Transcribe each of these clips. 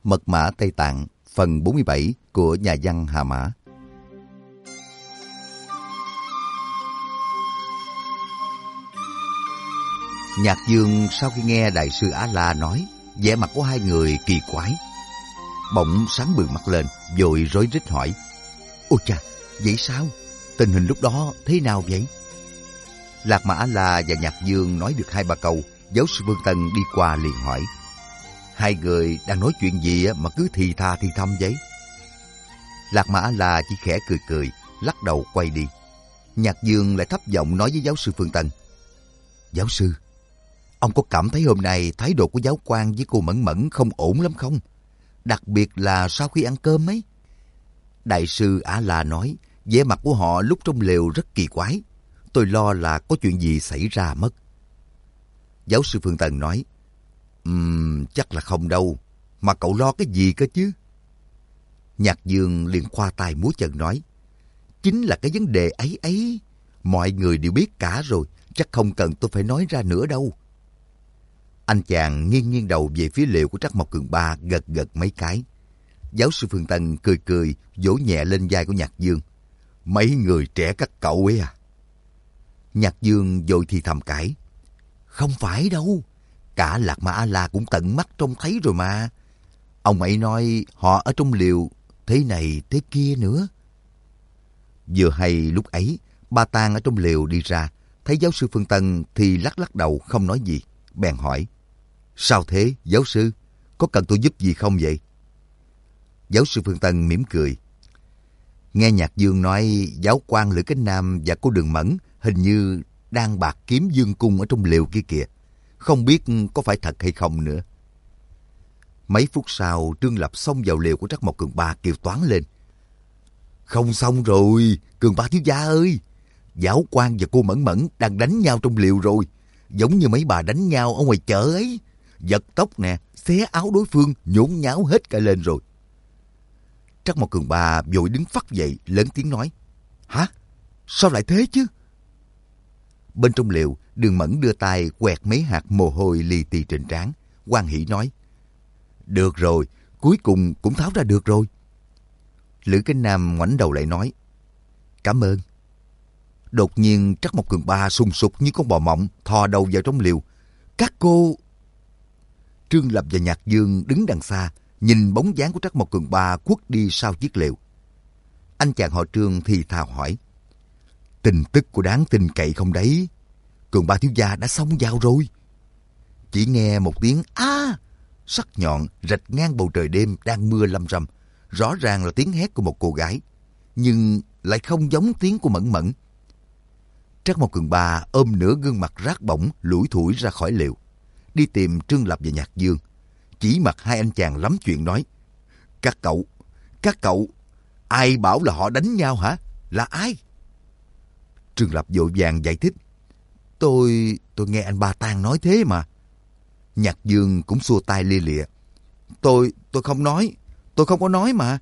Mật mã Tây Tạng phần 47 của nhà văn Hà Mã. Nhạc Dương sau khi nghe Đại sư Á La nói, vẻ mặt của hai người kỳ quái. Bỗng sáng bừng mắt lên, vội rối rít hỏi: Ôi cha, vậy sao? Tình hình lúc đó thế nào vậy? Lạc Ma Á La và Nhạc Dương nói được 2-3 câu, giáo sư Phương Tân đi qua liền hỏi: Hai người đang nói chuyện gì mà cứ thì thà thì thầm vậy? Lạc Ma Á La chỉ khẽ cười cười, lắc đầu quay đi. Nhạc Dương lại thấp giọng nói với giáo sư Phương Tân: Giáo sư, ông có cảm thấy hôm nay thái độ của giáo quan với cô Mẫn Mẫn không ổn lắm không? Đặc biệt là sau khi ăn cơm ấy. Đại sư Á La nói, vẻ mặt của họ lúc trong lều rất kỳ quái. Tôi lo là có chuyện gì xảy ra mất. Giáo sư Phương Tân nói: Chắc là không đâu. Mà cậu lo cái gì cơ chứ? Nhạc Dương liền khoa tay múa chân nói: Chính là cái vấn đề ấy ấy. Mọi người đều biết cả rồi, chắc không cần tôi phải nói ra nữa đâu. Anh chàng nghiêng nghiêng đầu về phía lều của Trắc Mộc Cường Ba, gật gật mấy cái. Giáo sư Phương Tân cười cười, vỗ nhẹ lên vai của Nhạc Dương: Mấy người trẻ các cậu ấy à? Nhạc Dương vội thì thầm cãi: Không phải đâu, cả Lạc Ma A La cũng tận mắt trông thấy rồi mà. Ông ấy nói họ ở trong liều thế này thế kia nữa. Vừa hay lúc ấy, Ba Tang ở trong liều đi ra, thấy giáo sư Phương Tân thì lắc lắc đầu không nói gì, bèn hỏi: Sao thế, giáo sư? Có cần tôi giúp gì không vậy? Giáo sư Phương Tân mỉm cười: Nghe Nhạc Dương nói giáo quan Lữ Cánh Nam và cô Đường Mẫn hình như đang bạc kiếm dương cung ở trong lều kia kìa. Không biết có phải thật hay không nữa. Mấy phút sau, Trương Lập xông vào lều của Trắc Mộc Cường Ba kêu toáng lên: Không xong rồi, Cường Ba thiếu gia ơi! Giáo quan và cô Mẫn Mẫn đang đánh nhau trong lều rồi. Giống như mấy bà đánh nhau ở ngoài chợ ấy. Giật tóc nè, xé áo đối phương, nhốn nháo hết cả lên rồi. Trắc Mộc Cường Ba vội đứng phắt dậy, lớn tiếng nói: Hả? Sao lại thế chứ? Bên trong lều, Đường Mẫn đưa tay quẹt mấy hạt mồ hôi li ti trên trán, hoan hỉ nói: Được rồi, cuối cùng cũng tháo ra được rồi. Lữ Cánh Nam ngoảnh đầu lại nói: Cảm ơn. Đột nhiên Trắc Mộc Cường Ba sùng sục như con bò mộng, thò đầu vào trong lều. Các cô... Trương Lập và Nhạc Dương đứng đằng xa, nhìn bóng dáng của Trắc Mộc Cường Ba khuất đi sau chiếc lều. Anh chàng họ Trương thì thào hỏi: Tin tức của đáng tin cậy không đấy? Cường Ba thiếu gia đã xông vào rồi. Chỉ nghe một tiếng a sắc nhọn rạch ngang bầu trời đêm đang mưa lâm râm. Rõ ràng là tiếng hét của một cô gái, nhưng lại không giống tiếng của Mẫn Mẫn. Trắc Mộc Cường Ba ôm nửa gương mặt rát bỏng lủi thủi ra khỏi lều, đi tìm Trương Lập và Nhạc Dương. Chỉ mặt hai anh chàng lắm chuyện nói: Các cậu, ai bảo là họ đánh nhau hả? Là ai? Trương Lập vội vàng giải thích: Tôi nghe anh Ba Tang nói thế mà. Nhạc Dương cũng xua tay lia lịa: Tôi không nói, tôi không có nói mà.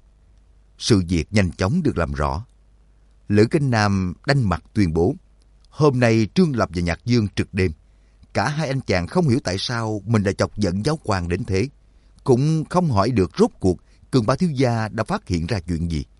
Sự việc nhanh chóng được làm rõ. Lữ Cánh Nam đanh mặt tuyên bố: Hôm nay Trương Lập và Nhạc Dương trực đêm. Cả hai anh chàng không hiểu tại sao mình đã chọc giận giáo quan đến thế. Cũng không hỏi được rốt cuộc Cường Ba thiếu gia đã phát hiện ra chuyện gì.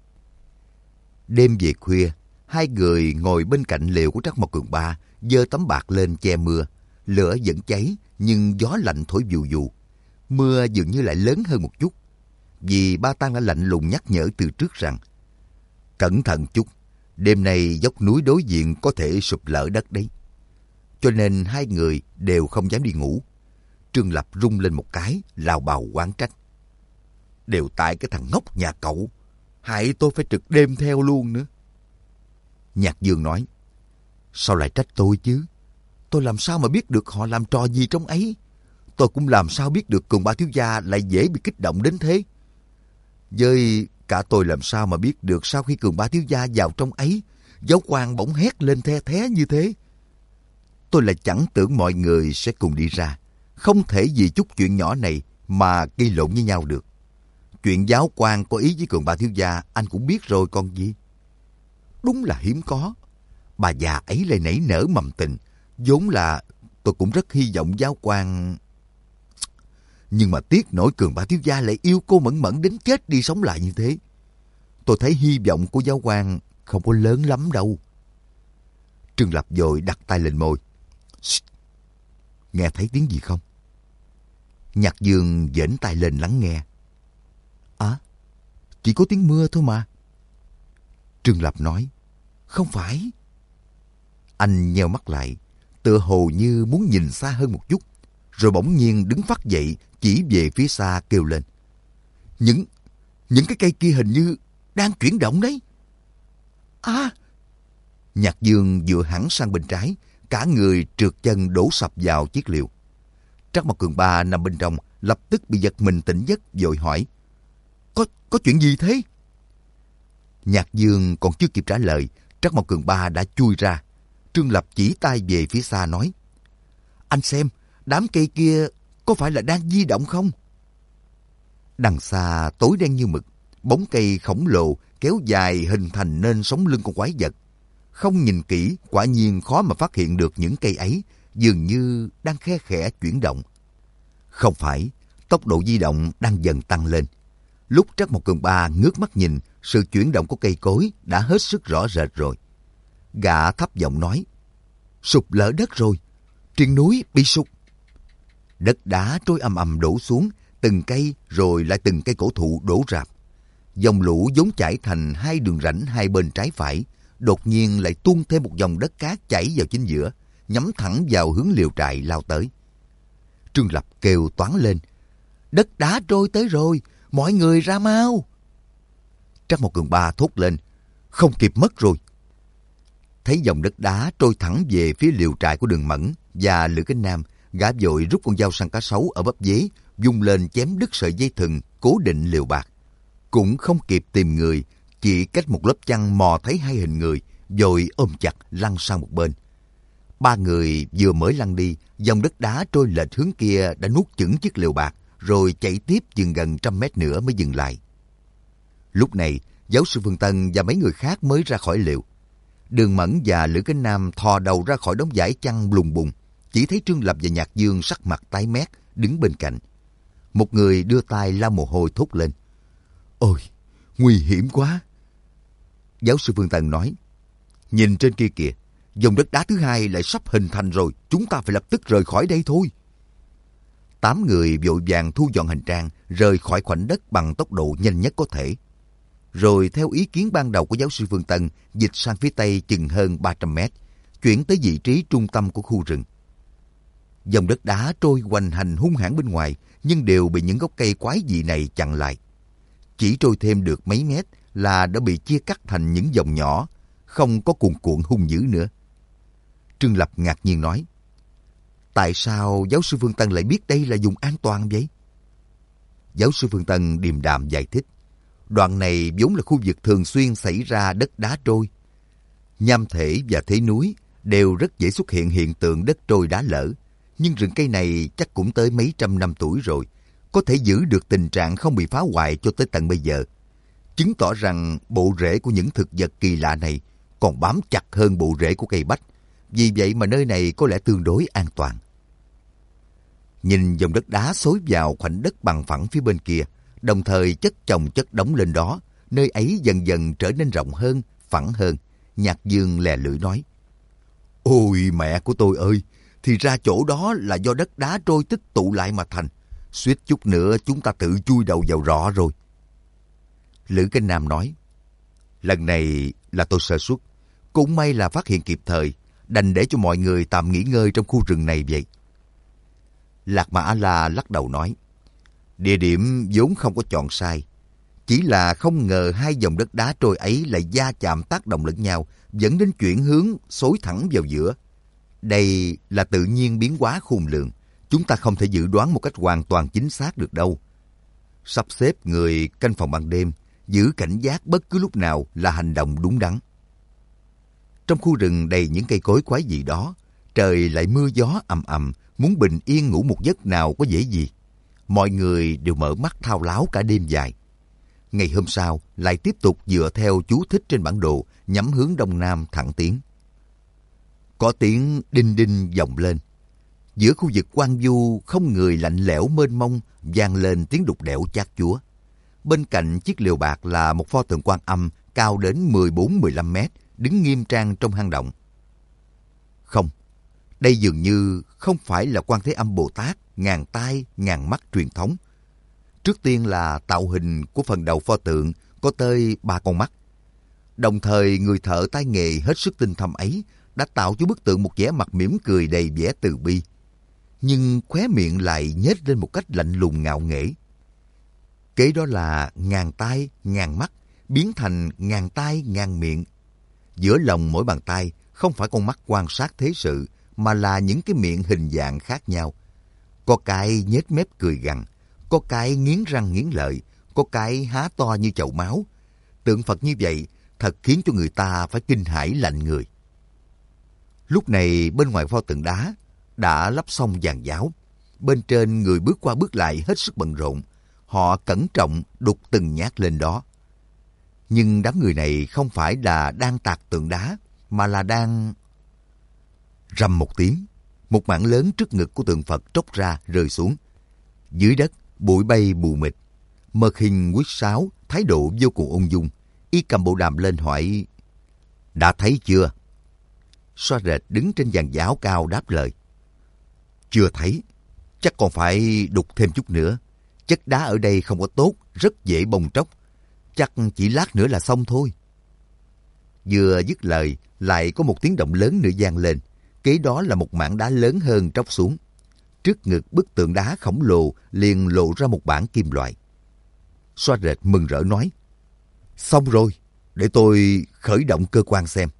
Đêm về khuya, hai người ngồi bên cạnh lều của Trắc Mộc Cường Ba, giơ tấm bạt lên che mưa. Lửa vẫn cháy, nhưng gió lạnh thổi vù vù. Mưa dường như lại lớn hơn một chút, vì Ba Tang đã lạnh lùng nhắc nhở từ trước rằng: Cẩn thận chút, đêm nay dốc núi đối diện có thể sụp lở đất đấy. Cho nên hai người đều không dám đi ngủ. Trương Lập rung lên một cái, lào bào oán trách: Đều tại cái thằng ngốc nhà cậu, hại tôi phải trực đêm theo luôn nữa. Nhạc Dương nói: Sao lại trách tôi chứ? Tôi làm sao mà biết được họ làm trò gì trong ấy? Tôi cũng làm sao biết được Cường Ba thiếu gia lại dễ bị kích động đến thế? Với cả tôi làm sao mà biết được sau khi Cường Ba thiếu gia vào trong ấy, giáo quan bỗng hét lên the thé như thế? Tôi lại chẳng tưởng mọi người sẽ cùng đi ra. Không thể vì chút chuyện nhỏ này mà gây lộn với nhau được. Chuyện giáo quan có ý với Cường Ba thiếu gia anh cũng biết rồi còn gì. Đúng là hiếm có. Bà già ấy lại nảy nở mầm tình. Vốn là tôi cũng rất hy vọng giáo quan... Nhưng mà tiếc nổi Cường Ba thiếu gia lại yêu cô Mẫn Mẫn đến chết đi sống lại như thế. Tôi thấy hy vọng của giáo quan không có lớn lắm đâu. Trương Lập vội đặt tay lên môi. Nghe thấy tiếng gì không? Nhạc Dương giễnh tay lên lắng nghe. À, chỉ có tiếng mưa thôi mà. Trương Lập nói. Không phải. Anh nheo mắt lại, tựa hồ như muốn nhìn xa hơn một chút, rồi bỗng nhiên đứng phắt dậy, chỉ về phía xa kêu lên. Những cái cây kia hình như đang chuyển động đấy. À! Nhạc Dương dựa hẳn sang bên trái, cả người trượt chân đổ sập vào chiếc liều. Trắc Mộc Cường Ba nằm bên trong, lập tức bị giật mình tỉnh giấc, vội hỏi. Có chuyện gì thế? Nhạc Dương còn chưa kịp trả lời, Trắc Mộc Cường Ba đã chui ra. Trương Lập chỉ tay về phía xa nói. Anh xem, đám cây kia có phải là đang di động không? Đằng xa tối đen như mực, bóng cây khổng lồ kéo dài hình thành nên sống lưng con quái vật. Không nhìn kỹ, quả nhiên khó mà phát hiện được những cây ấy dường như đang khe khẽ chuyển động. Không phải, tốc độ di động đang dần tăng lên. Lúc Trắc Mộc Cường Ba ngước mắt nhìn, sự chuyển động của cây cối đã hết sức rõ rệt rồi. Gã thấp giọng nói. Sụp lở đất rồi, triền núi bị sụp. Đất đá trôi ầm ầm đổ xuống, từng cây rồi lại từng cây cổ thụ đổ rạp. Dòng lũ vốn chảy thành hai đường rãnh hai bên trái phải, đột nhiên lại tuôn thêm một dòng đất cát chảy vào chính giữa, nhắm thẳng vào hướng liều trại lao tới. Trương Lập kêu toáng lên. Đất đá trôi tới rồi, mọi người ra mau. Trắc Mộc Cường Ba thốt lên. Không kịp mất rồi. Thấy dòng đất đá trôi thẳng về phía liều trại của Đường Mẫn và Lữ Cánh Nam, gã vội rút con dao săn cá sấu ở bắp dế, vung lên chém đứt sợi dây thừng cố định liều bạt. Cũng không kịp tìm người, chỉ cách một lớp chăn mò thấy hai hình người, vội ôm chặt lăn sang một bên. Ba người vừa mới lăn đi, dòng đất đá trôi lệch hướng kia đã nuốt chửng chiếc liều bạt, rồi chạy tiếp chừng gần 100 mét nữa mới dừng lại. Lúc này, giáo sư Phương Tân và mấy người khác mới ra khỏi liều. Đường Mẫn và Lữ Cánh Nam thò đầu ra khỏi đống vải chăn lùng bùng, chỉ thấy Trương Lập và Nhạc Dương sắc mặt tái mét đứng bên cạnh. Một người đưa tay lau mồ hôi thốt lên. Ôi, nguy hiểm quá. Giáo sư Phương Tân nói. Nhìn trên kia kìa, dòng đất đá thứ hai lại sắp hình thành rồi, chúng ta phải lập tức rời khỏi đây thôi. 8 người vội vàng thu dọn hành trang, rời khỏi khoảnh đất bằng tốc độ nhanh nhất có thể. Rồi theo ý kiến ban đầu của giáo sư Phương Tân, dịch sang phía tây chừng hơn 300 mét, chuyển tới vị trí trung tâm của khu rừng. Dòng đất đá trôi hoành hành hung hãn bên ngoài, nhưng đều bị những gốc cây quái dị này chặn lại. Chỉ trôi thêm được mấy mét là đã bị chia cắt thành những dòng nhỏ, không có cuồn cuộn hung dữ nữa. Trương Lập ngạc nhiên nói. Tại sao giáo sư Phương Tân lại biết đây là vùng an toàn vậy? Giáo sư Phương Tân điềm đạm giải thích. Đoạn này vốn là khu vực thường xuyên xảy ra đất đá trôi. Nham thể và thế núi đều rất dễ xuất hiện hiện tượng đất trôi đá lở. Nhưng rừng cây này chắc cũng tới mấy trăm năm tuổi rồi, có thể giữ được tình trạng không bị phá hoại cho tới tận bây giờ. Chứng tỏ rằng bộ rễ của những thực vật kỳ lạ này còn bám chặt hơn bộ rễ của cây bách. Vì vậy mà nơi này có lẽ tương đối an toàn. Nhìn dòng đất đá xối vào khoảnh đất bằng phẳng phía bên kia, đồng thời chất chồng chất đống lên đó, nơi ấy dần dần trở nên rộng hơn, phẳng hơn. Nhạc Dương lè lưỡi nói. Ôi mẹ của tôi ơi, thì ra chỗ đó là do đất đá trôi tích tụ lại mà thành. Suýt chút nữa chúng ta tự chui đầu vào rọ rồi. Lữ Cánh Nam nói. Lần này là tôi sơ suất, cũng may là phát hiện kịp thời, đành để cho mọi người tạm nghỉ ngơi trong khu rừng này vậy. Lạc Mà A-la lắc đầu nói. Địa điểm vốn không có chọn sai, chỉ là không ngờ hai dòng đất đá trôi ấy lại va chạm tác động lẫn nhau, dẫn đến chuyển hướng xối thẳng vào giữa. Đây là tự nhiên biến hóa khôn lường, chúng ta không thể dự đoán một cách hoàn toàn chính xác được đâu. Sắp xếp người canh phòng ban đêm, giữ cảnh giác bất cứ lúc nào là hành động đúng đắn. Trong khu rừng đầy những cây cối quái dị đó, trời lại mưa gió ầm ầm, muốn bình yên ngủ một giấc nào có dễ gì. Mọi người đều mở mắt thao láo cả đêm dài. Ngày hôm sau lại tiếp tục dựa theo chú thích trên bản đồ, nhắm hướng đông nam thẳng tiến. Có tiếng đinh đinh vọng lên. Giữa khu vực hoang vu không người lạnh lẽo mênh mông vang lên tiếng đục đẽo chát chúa. Bên cạnh chiếc lều bạc là một pho tượng Quan Âm cao đến 14-15 mét, đứng nghiêm trang trong hang động. Không, đây dường như không phải là Quan Thế Âm Bồ Tát ngàn tai ngàn mắt truyền thống. Trước tiên là tạo hình của phần đầu pho tượng có tới 3 con mắt. Đồng thời người thợ tay nghề hết sức tinh thâm ấy đã tạo cho bức tượng một vẻ mặt mỉm cười đầy vẻ từ bi. Nhưng khóe miệng lại nhếch lên một cách lạnh lùng ngạo nghễ. Kế đó là ngàn tai ngàn mắt biến thành ngàn tai ngàn miệng. Giữa lòng mỗi bàn tay không phải con mắt quan sát thế sự, mà là những cái miệng hình dạng khác nhau. Có cái nhếch mép cười gằn, có cái nghiến răng nghiến lợi, có cái há to như chậu máu. Tượng Phật như vậy thật khiến cho người ta phải kinh hãi lạnh người. Lúc này bên ngoài pho tượng đá đã lắp xong giàn giáo. Bên trên người bước qua bước lại hết sức bận rộn. Họ cẩn trọng đục từng nhát lên đó. Nhưng đám người này không phải là đang tạc tượng đá, mà là đang... Rầm một tiếng, một mảng lớn trước ngực của tượng Phật tróc ra rơi xuống. Dưới đất, bụi bay mù mịt. Mật Hình quýt sáo, thái độ vô cùng ung dung. Y cầm bộ đàm lên hỏi, đã thấy chưa? Xoa rệt đứng trên giàn giáo cao đáp lời, chưa thấy, chắc còn phải đục thêm chút nữa. Chất đá ở đây không có tốt, rất dễ bong tróc. Chắc chỉ lát nữa là xong thôi. Vừa dứt lời, lại có một tiếng động lớn nữa vang lên. Kế đó là một mảng đá lớn hơn tróc xuống. Trước ngực bức tượng đá khổng lồ liền lộ ra một bản kim loại. Xoa rệt mừng rỡ nói, xong rồi, để tôi khởi động cơ quan xem.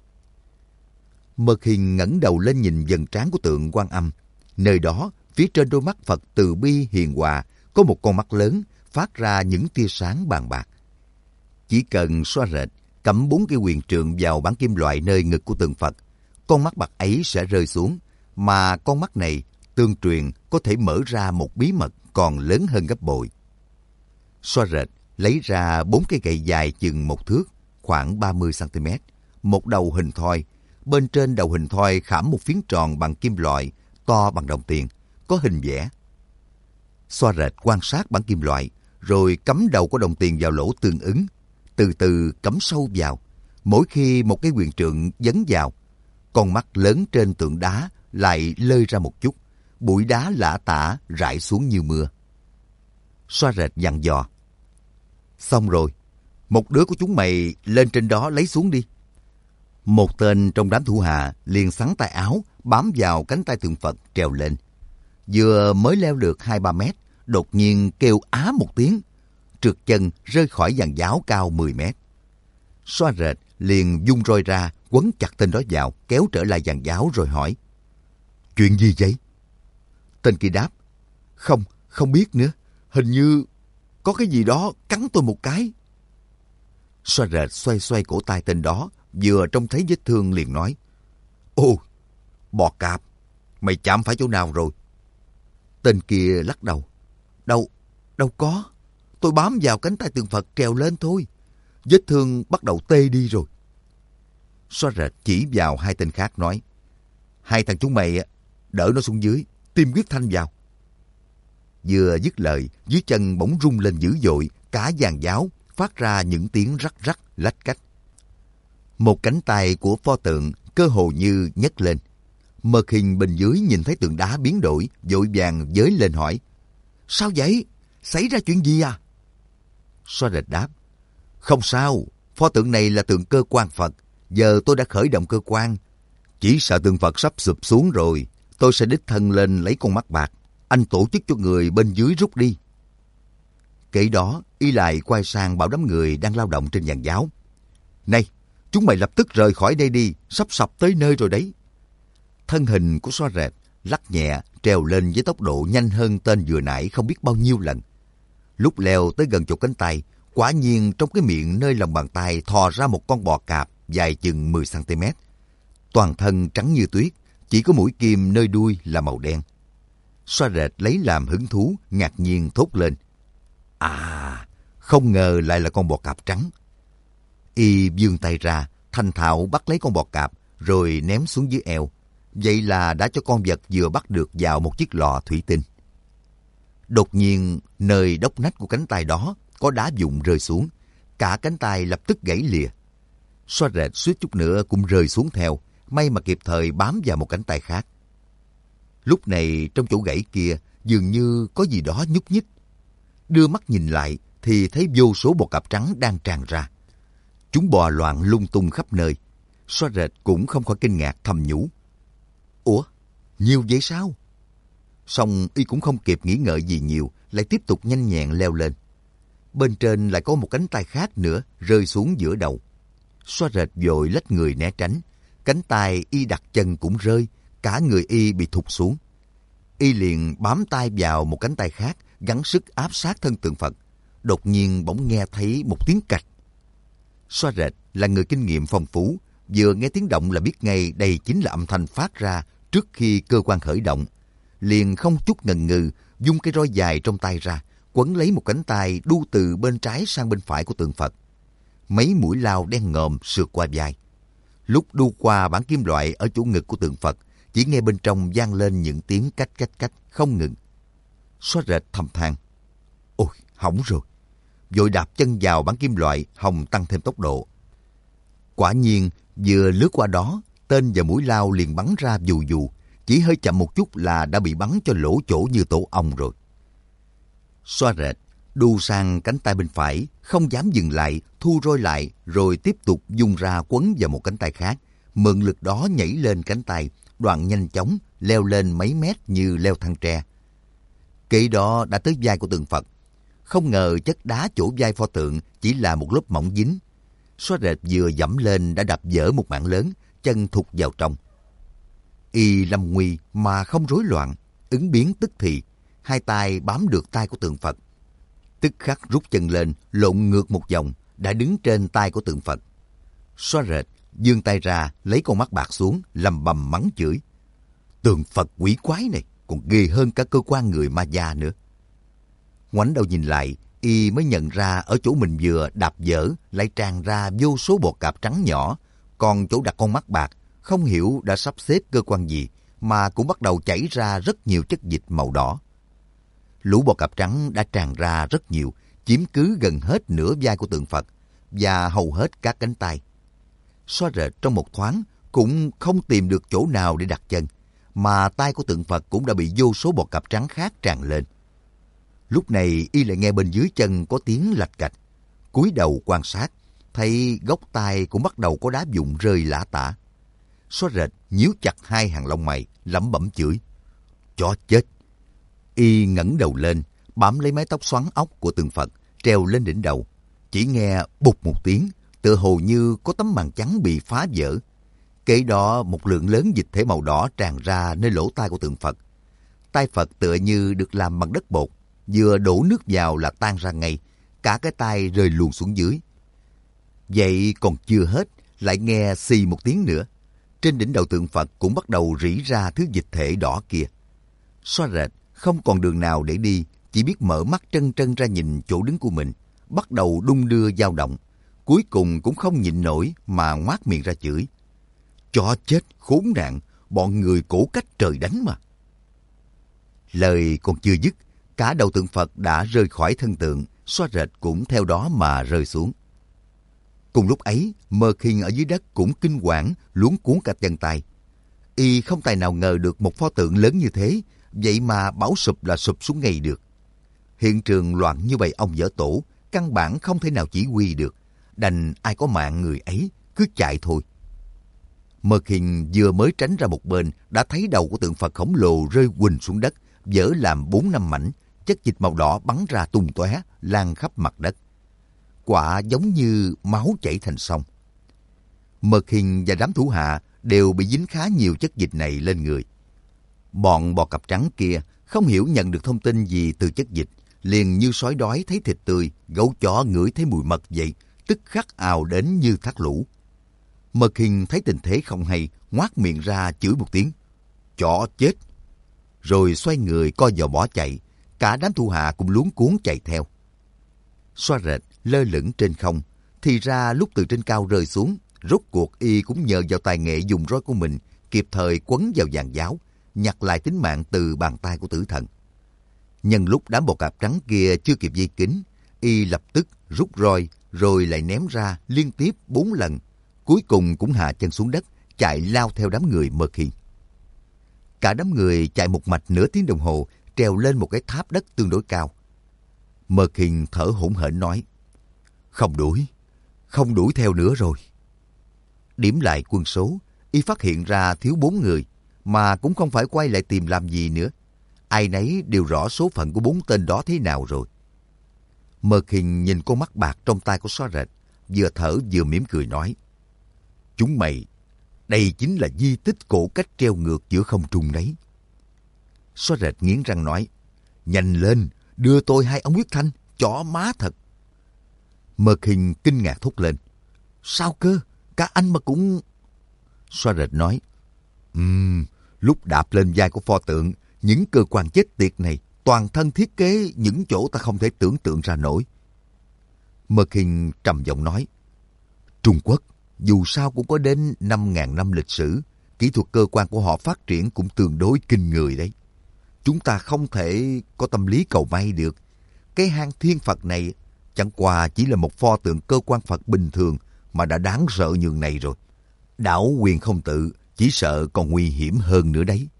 Mật Hình ngẩng đầu lên nhìn vầng trán của tượng Quan Âm. Nơi đó, phía trên đôi mắt Phật từ bi hiền hòa, có một con mắt lớn phát ra những tia sáng bàn bạc. Chỉ cần xoa rệt, cắm 4 cây huyền trượng vào bản kim loại nơi ngực của tượng Phật, con mắt bạc ấy sẽ rơi xuống, mà con mắt này tương truyền có thể mở ra một bí mật còn lớn hơn gấp bội. Xoa rệt lấy ra 4 cây gậy dài chừng 1 thước, khoảng 30 cm, một đầu hình thoi. Bên trên đầu hình thoi khảm một phiến tròn bằng kim loại, to bằng đồng tiền, có hình vẽ. Xoa rệt quan sát bản kim loại, rồi cắm đầu của đồng tiền vào lỗ tương ứng, từ từ cắm sâu vào. Mỗi khi một cái huyền trượng dấn vào, con mắt lớn trên tượng đá lại lơi ra một chút, bụi đá lả tả rải xuống như mưa. Xoa rệt dặn dò, xong rồi, một đứa của chúng mày lên trên đó lấy xuống đi. Một tên trong đám thủ hạ liền xắn tay áo, bám vào cánh tay tượng Phật trèo lên. Vừa mới leo được 2-3 mét, đột nhiên kêu á một tiếng, trượt chân rơi khỏi giàn giáo cao 10 mét. Xoa rệt liền vung roi ra, quấn chặt tên đó vào, kéo trở lại giàn giáo rồi hỏi, chuyện gì vậy? Tên kia đáp, không biết nữa, hình như có cái gì đó cắn tôi một cái. Xoa rệt xoay xoay cổ tay tên đó, vừa trông thấy vết thương liền nói, ồ, bò cạp, mày chạm phải chỗ nào rồi? Tên kia lắc đầu, đâu có, tôi bám vào cánh tay tượng Phật trèo lên thôi, vết thương bắt đầu tê đi rồi. Xoa rệt chỉ vào hai tên khác nói, hai thằng chúng mày đỡ nó xuống dưới, tiêm huyết thanh vào. Vừa dứt lời, dưới chân bỗng rung lên dữ dội, cả giàn giáo phát ra những tiếng rắc rắc lách cách. Một cánh tay của pho tượng cơ hồ như nhấc lên. Mật Hình bên dưới nhìn thấy tượng đá biến đổi, vội vàng giới lên hỏi, sao vậy? Xảy ra chuyện gì à? Xoa rệt đáp, không sao, pho tượng này là tượng cơ quan Phật. Giờ tôi đã khởi động cơ quan. Chỉ sợ tượng Phật sắp sụp xuống rồi, tôi sẽ đích thân lên lấy con mắt bạc. Anh tổ chức cho người bên dưới rút đi. Kể đó, y lại quay sang bảo đám người đang lao động trên giàn giáo, này, chúng mày lập tức rời khỏi đây đi, sắp sập tới nơi rồi đấy. Thân hình của Xoa rệt lắc nhẹ trèo lên với tốc độ nhanh hơn tên vừa nãy không biết bao nhiêu lần. Lúc leo tới gần chỗ cánh tay, quả nhiên trong cái miệng nơi lòng bàn tay thò ra một con bò cạp dài chừng 10 cm. Toàn thân trắng như tuyết, chỉ có mũi kim nơi đuôi là màu đen. Xoa rệt lấy làm hứng thú, ngạc nhiên thốt lên, à, không ngờ lại là con bò cạp trắng. Y vươn tay ra, thành thạo bắt lấy con bò cạp rồi ném xuống dưới eo. Vậy là đã cho con vật vừa bắt được vào một chiếc lọ thủy tinh. Đột nhiên, nơi đốc nách của cánh tay đó có đá vụn rơi xuống. Cả cánh tay lập tức gãy lìa. Xoa rệt suýt chút nữa cũng rơi xuống theo, may mà kịp thời bám vào một cánh tay khác. Lúc này trong chỗ gãy kia dường như có gì đó nhúc nhích. Đưa mắt nhìn lại thì thấy vô số bọ cạp trắng đang tràn ra. Chúng bò loạn lung tung khắp nơi. Xoa rệt cũng không khỏi kinh ngạc thầm nhủ. Ủa, nhiều vậy sao? Xong y cũng không kịp nghĩ ngợi gì nhiều, lại tiếp tục nhanh nhẹn leo lên. Bên trên lại có một cánh tay khác nữa rơi xuống giữa đầu. Xoa rệt vội lách người né tránh. Cánh tay y đặt chân cũng rơi, cả người y bị thụt xuống. Y liền bám tay vào một cánh tay khác, gắng sức áp sát thân tượng Phật. Đột nhiên bỗng nghe thấy một tiếng cạch. Xoa rệt là người kinh nghiệm phong phú, vừa nghe tiếng động là biết ngay đây chính là âm thanh phát ra trước khi cơ quan khởi động. Liền không chút ngần ngừ, vung cái roi dài trong tay ra, quấn lấy một cánh tay đu từ bên trái sang bên phải của tượng Phật. Mấy mũi lao đen ngòm sượt qua vai. Lúc đu qua bản kim loại ở chỗ ngực của tượng Phật, chỉ nghe bên trong vang lên những tiếng cách cách cách không ngừng. Xoa rệt thầm than. Ôi, hỏng rồi. Vội đạp chân vào bản kim loại, hòng tăng thêm tốc độ. Quả nhiên, vừa lướt qua đó, tên và mũi lao liền bắn ra vù vù. Chỉ hơi chậm một chút là đã bị bắn cho lỗ chỗ như tổ ong rồi. Xoa rệt đu sang cánh tay bên phải, không dám dừng lại, thu roi lại, rồi tiếp tục dung ra quấn vào một cánh tay khác. Mượn lực đó nhảy lên cánh tay, đoạn nhanh chóng leo lên mấy mét như leo thang tre. Kế đó đã tới vai của tượng Phật. Không ngờ chất đá chỗ vai pho tượng chỉ là một lớp mỏng dính. Xoa rệt vừa dẫm lên đã đập vỡ một mảng lớn, chân thụt vào trong. Y lâm nguy mà không rối loạn, ứng biến tức thì, hai tay bám được tay của tượng Phật. Tức khắc rút chân lên, lộn ngược một vòng, đã đứng trên tay của tượng Phật. Xoa rệt giương tay ra, lấy con mắt bạc xuống, lầm bầm mắng chửi. Tượng Phật quỷ quái này còn ghê hơn cả cơ quan người ma da nữa. Ngoảnh đầu nhìn lại, y mới nhận ra ở chỗ mình vừa đạp dở lại tràn ra vô số bọt cạp trắng nhỏ, còn chỗ đặt con mắt bạc không hiểu đã sắp xếp cơ quan gì mà cũng bắt đầu chảy ra rất nhiều chất dịch màu đỏ. Lũ bọ cạp trắng đã tràn ra rất nhiều, chiếm cứ gần hết nửa vai của tượng Phật và hầu hết các cánh tay. Xoa rệt trong một thoáng cũng không tìm được chỗ nào để đặt chân, mà tay của tượng Phật cũng đã bị vô số bọ cạp trắng khác tràn lên. Lúc này y lại nghe bên dưới chân có tiếng lạch cạch. Cúi đầu quan sát, thấy gốc tay cũng bắt đầu có đá vụn rơi lả tả. Xoa rệt nhíu chặt hai hàng lông mày, lẩm bẩm chửi. Chó chết! Y ngẩng đầu lên, bám lấy mái tóc xoắn ốc của tượng Phật, treo lên đỉnh đầu. Chỉ nghe bụt một tiếng, tựa hồ như có tấm màn trắng bị phá vỡ. Kế đó một lượng lớn dịch thể màu đỏ tràn ra nơi lỗ tai của tượng Phật. Tai Phật tựa như được làm bằng đất bột, vừa đổ nước vào là tan ra ngay, cả cái tai rơi luồn xuống dưới. Vậy còn chưa hết, lại nghe xì một tiếng nữa. Trên đỉnh đầu tượng Phật cũng bắt đầu rỉ ra thứ dịch thể đỏ kia. Xoa rệt không còn đường nào để đi, chỉ biết mở mắt trân trân ra nhìn chỗ đứng của mình, bắt đầu đung đưa dao động. Cuối cùng cũng không nhịn nổi mà ngoác miệng ra chửi. Chó chết khốn nạn, bọn người cổ cách trời đánh mà. Lời còn chưa dứt, cả đầu tượng Phật đã rơi khỏi thân tượng, xoa rệt cũng theo đó mà rơi xuống. Cùng lúc ấy, Mơ Khiên ở dưới đất cũng kinh hoàng, luống cuống cả chân tay. Y không tài nào ngờ được một pho tượng lớn như thế, vậy mà bảo sụp là sụp xuống ngay được. Hiện trường loạn như bầy ong dở tổ, căn bản không thể nào chỉ huy được. Đành ai có mạng người ấy, cứ chạy thôi. Mơ Khiên vừa mới tránh ra một bên, đã thấy đầu của tượng Phật khổng lồ rơi quỳnh xuống đất, vỡ làm 4-5 mảnh, chất dịch màu đỏ bắn ra tung tóe, lan khắp mặt đất. Quả giống như máu chảy thành sông. Mơ Khiên và đám thủ hạ đều bị dính khá nhiều chất dịch này lên người. Bọn bò cạp trắng kia không hiểu nhận được thông tin gì từ chất dịch, liền như sói đói thấy thịt tươi, gấu chó ngửi thấy mùi mật vậy, tức khắc ào đến như thác lũ. Mơ Khiên thấy tình thế không hay, ngoác miệng ra chửi một tiếng. Chó chết! Rồi xoay người co giò bỏ chạy, cả đám thủ hạ cũng luống cuống chạy theo. Xoa rệt lơ lửng trên không, thì ra lúc từ trên cao rơi xuống, rốt cuộc y cũng nhờ vào tài nghệ dùng roi của mình kịp thời quấn vào giàn giáo, nhặt lại tính mạng từ bàn tay của tử thần. Nhân lúc đám bò cạp trắng kia chưa kịp vây kín, y lập tức rút roi rồi lại ném ra liên tiếp 4 lần. Cuối cùng cũng hạ chân xuống đất, chạy lao theo đám người Mơ Khiên. Cả đám người chạy một mạch nửa tiếng đồng hồ, trèo lên một cái tháp đất tương đối cao. Mơ Khiên thở hổn hển nói, không đuổi theo nữa rồi. Điểm lại quân số, y phát hiện ra thiếu 4 người, mà cũng không phải quay lại tìm làm gì nữa. Ai nấy đều rõ số phận của 4 tên đó thế nào rồi. Mơ Khiên nhìn con mắt bạc trong tay của Xóa Rệt, vừa thở vừa mỉm cười nói, chúng mày, đây chính là di tích cổ cách treo ngược giữa không trung đấy. Xóa Rệt nghiến răng nói, nhanh lên, đưa tôi 2 ống huyết thanh, chó má thật. Mơ Khiên kinh ngạc thốt lên, sao cơ, cả anh mà cũng... Xóa Rệt nói, lúc đạp lên vai của pho tượng, những cơ quan chết tiệt này toàn thân thiết kế những chỗ ta không thể tưởng tượng ra nổi. Mơ Khiên trầm giọng nói, Trung Quốc dù sao cũng có đến 5.000 năm lịch sử, kỹ thuật cơ quan của họ phát triển cũng tương đối kinh người đấy. Chúng ta không thể có tâm lý cầu may được. Cái hang thiên Phật này chẳng qua chỉ là một pho tượng cơ quan Phật bình thường mà đã đáng sợ nhường này rồi. Đảo Quyền Không Tự chỉ sợ còn nguy hiểm hơn nữa đấy.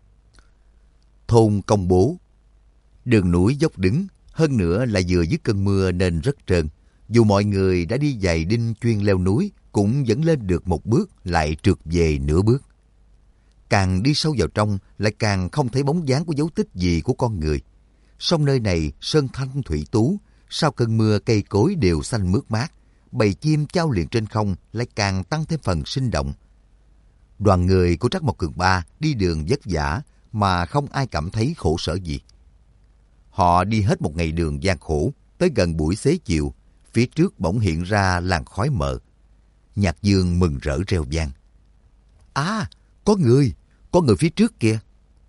Thôn Công Bố. Đường núi dốc đứng, hơn nữa là vừa dứt cơn mưa nên rất trơn. Dù mọi người đã đi giày đinh chuyên leo núi, cũng vẫn lên được một bước lại trượt về nửa bước. Càng đi sâu vào trong, lại càng không thấy bóng dáng của dấu tích gì của con người. Song nơi này sơn thanh thủy tú, sau cơn mưa cây cối đều xanh mướt mát, bầy chim chao luyện trên không lại càng tăng thêm phần sinh động. Đoàn người của Trắc Mộc Cường Ba đi đường vất vả mà không ai cảm thấy khổ sở gì. Họ đi hết một ngày đường gian khổ, tới gần buổi xế chiều, phía trước bỗng hiện ra làn khói mờ. Nhạc Dương mừng rỡ reo vang. À, có người phía trước kìa.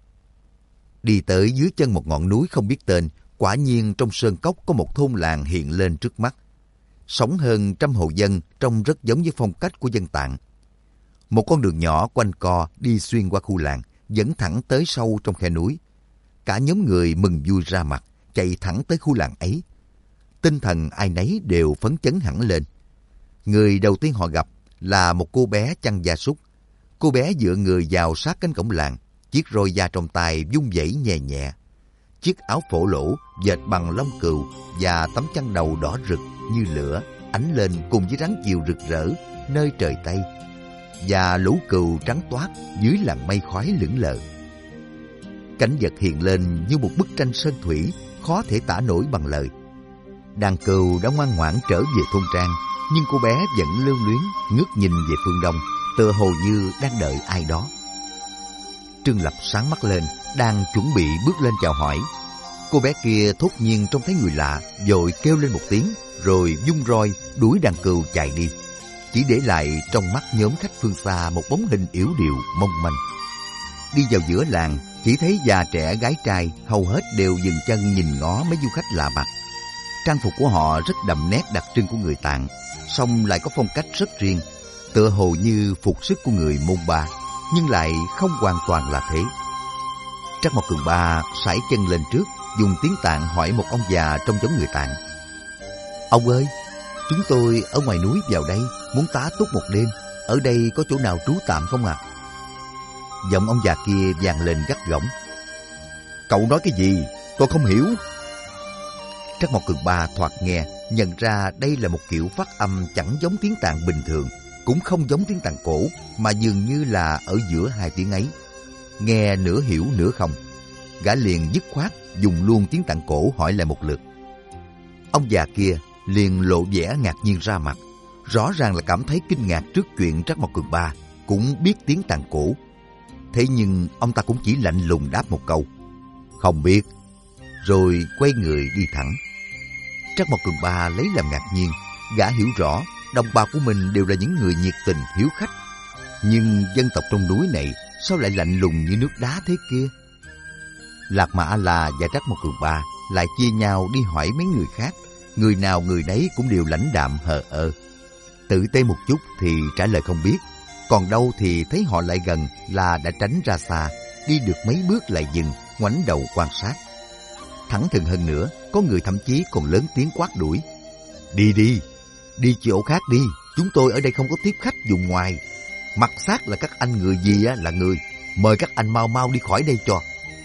Đi tới dưới chân một ngọn núi không biết tên, quả nhiên trong sơn cốc có một thôn làng hiện lên trước mắt. Sống hơn 100 hộ dân, trông rất giống với phong cách của dân Tạng. Một con đường nhỏ quanh co đi xuyên qua khu làng, dẫn thẳng tới sâu trong khe núi. Cả nhóm người mừng vui ra mặt, chạy thẳng tới khu làng ấy. Tinh thần ai nấy đều phấn chấn hẳn lên. Người đầu tiên họ gặp là một cô bé chăn gia súc. Cô bé dựa người vào sát cánh cổng làng, chiếc roi da trong tay vung vẩy nhẹ nhẹ. Chiếc áo phổ lỗ dệt bằng lông cừu và tấm chăn đầu đỏ rực như lửa ánh lên cùng với rắn chiều rực rỡ nơi trời Tây, và lũ cừu trắng toát dưới làn mây khói lững lờ. Cảnh vật hiện lên như một bức tranh sơn thủy khó thể tả nổi bằng lời. Đàn cừu đã ngoan ngoãn trở về thôn trang, nhưng cô bé vẫn lưu luyến ngước nhìn về phương đông, tựa hồ như đang đợi ai đó. Trương Lập sáng mắt lên, đang chuẩn bị bước lên chào hỏi. Cô bé kia thốt nhiên trông thấy người lạ, vội kêu lên một tiếng, rồi vung roi đuổi đàn cừu chạy đi, chỉ để lại trong mắt nhóm khách phương xa một bóng hình yểu điệu mong manh. Đi vào giữa làng, chỉ thấy già trẻ gái trai hầu hết đều dừng chân nhìn ngó mấy du khách lạ mặt. Trang phục của họ rất đậm nét đặc trưng của người Tạng, song lại có phong cách rất riêng, tựa hồ như phục sức của người Môn Ba, nhưng lại không hoàn toàn là thế. Trắc Mộc Cường Ba sải chân lên trước, dùng tiếng Tạng hỏi một ông già trông giống người Tạng. Ông ơi, chúng tôi ở ngoài núi vào đây, muốn tá túc một đêm, ở đây có chỗ nào trú tạm không ạ? Giọng ông già kia vang lên gắt gỏng. Cậu nói cái gì? Tôi không hiểu. Trắc Mộc Cường Ba thoạt nghe, nhận ra đây là một kiểu phát âm chẳng giống tiếng Tạng bình thường, cũng không giống tiếng Tạng cổ, mà dường như là ở giữa hai tiếng ấy. Nghe nửa hiểu nửa không, gã liền dứt khoát dùng luôn tiếng Tạng cổ hỏi lại một lượt. Ông già kia liền lộ vẻ ngạc nhiên ra mặt, rõ ràng là cảm thấy kinh ngạc trước chuyện Trắc Mộc Cường Ba cũng biết tiếng Tạng cổ. Thế nhưng ông ta cũng chỉ lạnh lùng đáp một câu, không biết, rồi quay người đi thẳng. Trắc Mộc Cường Ba lấy làm ngạc nhiên, gã hiểu rõ đồng bào của mình đều là những người nhiệt tình hiếu khách, nhưng dân tộc trong núi này sao lại lạnh lùng như nước đá thế kia? Lạc Mà A-la và Trắc Mộc Cường Ba lại chia nhau đi hỏi mấy người khác, người nào người đấy cũng đều lãnh đạm hờ ơ. Tử tế một chút thì trả lời không biết, Còn đâu thì thấy họ lại gần là đã tránh ra xa, đi được mấy bước lại dừng, ngoảnh đầu quan sát. Thẳng thừng hơn nữa, có người thậm chí còn lớn tiếng quát đuổi. Đi đi, đi chỗ khác đi, chúng tôi ở đây không có tiếp khách dùng ngoài. Mặt xác là các anh người gì á là người, mời các anh mau mau đi khỏi đây cho.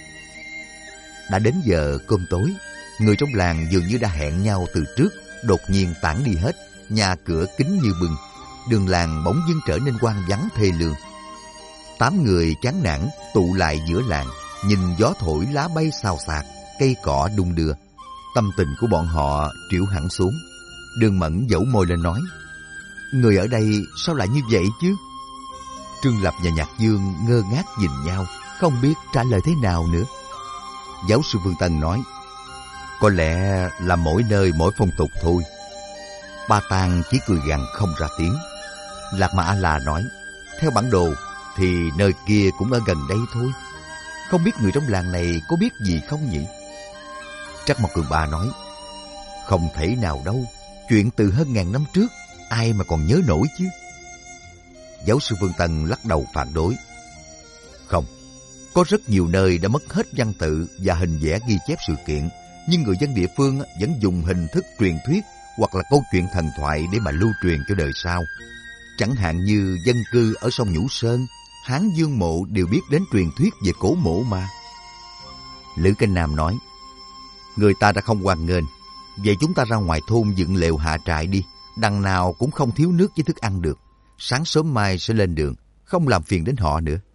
Đã đến giờ cơm tối, người trong làng dường như đã hẹn nhau từ trước, đột nhiên tản đi hết, nhà cửa kín như bưng. Đường làng bỗng dưng trở nên hoang vắng thê lương. 8 người chán nản tụ lại giữa làng, nhìn gió thổi lá bay xào xạc, cây cỏ đung đưa. Tâm tình của bọn họ trĩu hẳn xuống. Đường Mẫn dẫu môi lên nói, người ở đây sao lại như vậy chứ? Trương Lập và Nhạc Dương ngơ ngác nhìn nhau, không biết trả lời thế nào nữa. Giáo sư Vương Tân nói, có lẽ là mỗi nơi mỗi phong tục thôi. Ba Tang chỉ cười gằn không ra tiếng. Lạc Mà A-la nói, theo bản đồ thì nơi kia cũng ở gần đây thôi. Không biết người trong làng này có biết gì không nhỉ? Trắc Mộc Cường Ba nói, không thể nào đâu, chuyện từ hơn 1000 năm trước, ai mà còn nhớ nổi chứ? Giáo sư Vương Tân lắc đầu phản đối. Không, có rất nhiều nơi đã mất hết văn tự và hình vẽ ghi chép sự kiện, nhưng người dân địa phương vẫn dùng hình thức truyền thuyết hoặc là câu chuyện thần thoại để mà lưu truyền cho đời sau. Chẳng hạn như dân cư ở sông Nhũ Sơn, Hán Dương Mộ đều biết đến truyền thuyết về cổ mộ mà. Lữ Kinh Nam nói, người ta đã không hoan nghênh, vậy chúng ta ra ngoài thôn dựng lều hạ trại đi, đằng nào cũng không thiếu nước với thức ăn được. Sáng sớm mai sẽ lên đường, không làm phiền đến họ nữa.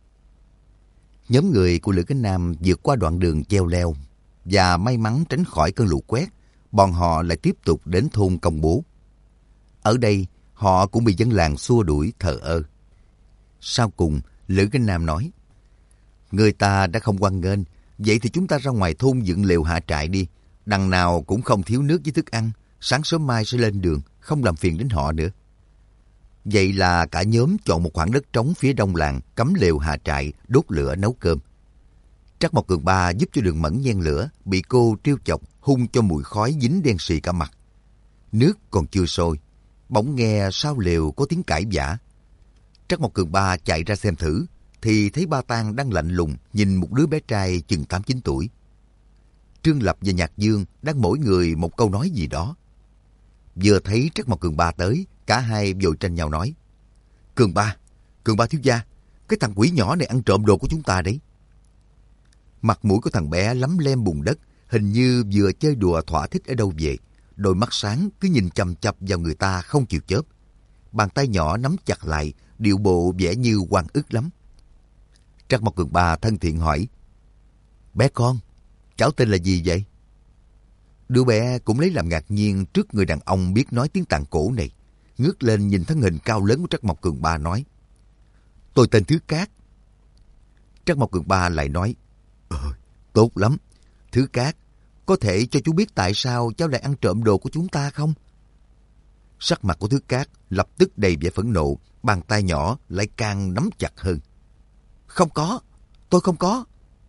Nhóm người của Lữ Kinh Nam vượt qua đoạn đường cheo leo và may mắn tránh khỏi cơn lũ quét, bọn họ lại tiếp tục đến thôn Công Bố. Ở đây, họ cũng bị dân làng xua đuổi thờ ơ. Sau cùng, Lữ Kinh Nam nói, người ta đã không hoan nghênh, vậy thì chúng ta ra ngoài thôn dựng lều hạ trại đi, đằng nào cũng không thiếu nước với thức ăn, sáng sớm mai sẽ lên đường, không làm phiền đến họ nữa. Vậy là cả nhóm chọn một khoảng đất trống phía đông làng, cắm lều hạ trại, đốt lửa nấu cơm. Trắc Mộc Cường Ba giúp cho Đường Mẫn nhen lửa, bị cô trêu chọc, hun cho mùi khói dính đen xì cả mặt. Nước còn chưa sôi, bỗng nghe sau lều có tiếng cãi vã. Trắc Mộc Cường Ba chạy ra xem thử, thì thấy Ba Tang đang lạnh lùng nhìn một đứa bé trai chừng 8-9 tuổi. Trương Lập và Nhạc Dương đang mỗi người một câu nói gì đó. Vừa thấy Trắc Mộc Cường Ba tới, cả hai vội tranh nhau nói, Cường Ba thiếu gia, cái thằng quỷ nhỏ này ăn trộm đồ của chúng ta đấy. Mặt mũi của thằng bé lấm lem bùn đất, hình như vừa chơi đùa thỏa thích ở đâu về. Đôi mắt sáng cứ nhìn chằm chằm vào người ta không chịu chớp. Bàn tay nhỏ nắm chặt lại, điệu bộ vẻ như oan ức lắm. Trắc Mộc Cường Ba thân thiện hỏi, bé con, cháu tên là gì vậy? Đứa bé cũng lấy làm ngạc nhiên trước người đàn ông biết nói tiếng Tạng cổ này. Ngước lên nhìn thân hình cao lớn của Trắc Mộc Cường Ba nói, tôi tên Thứ Cát. Trắc Mộc Cường Ba lại nói, tốt lắm, Thứ Cát, có thể cho chú biết tại sao cháu lại ăn trộm đồ của chúng ta không? Sắc mặt của Thứ Cát lập tức đầy vẻ phẫn nộ, bàn tay nhỏ lại càng nắm chặt hơn. Không có, tôi không có.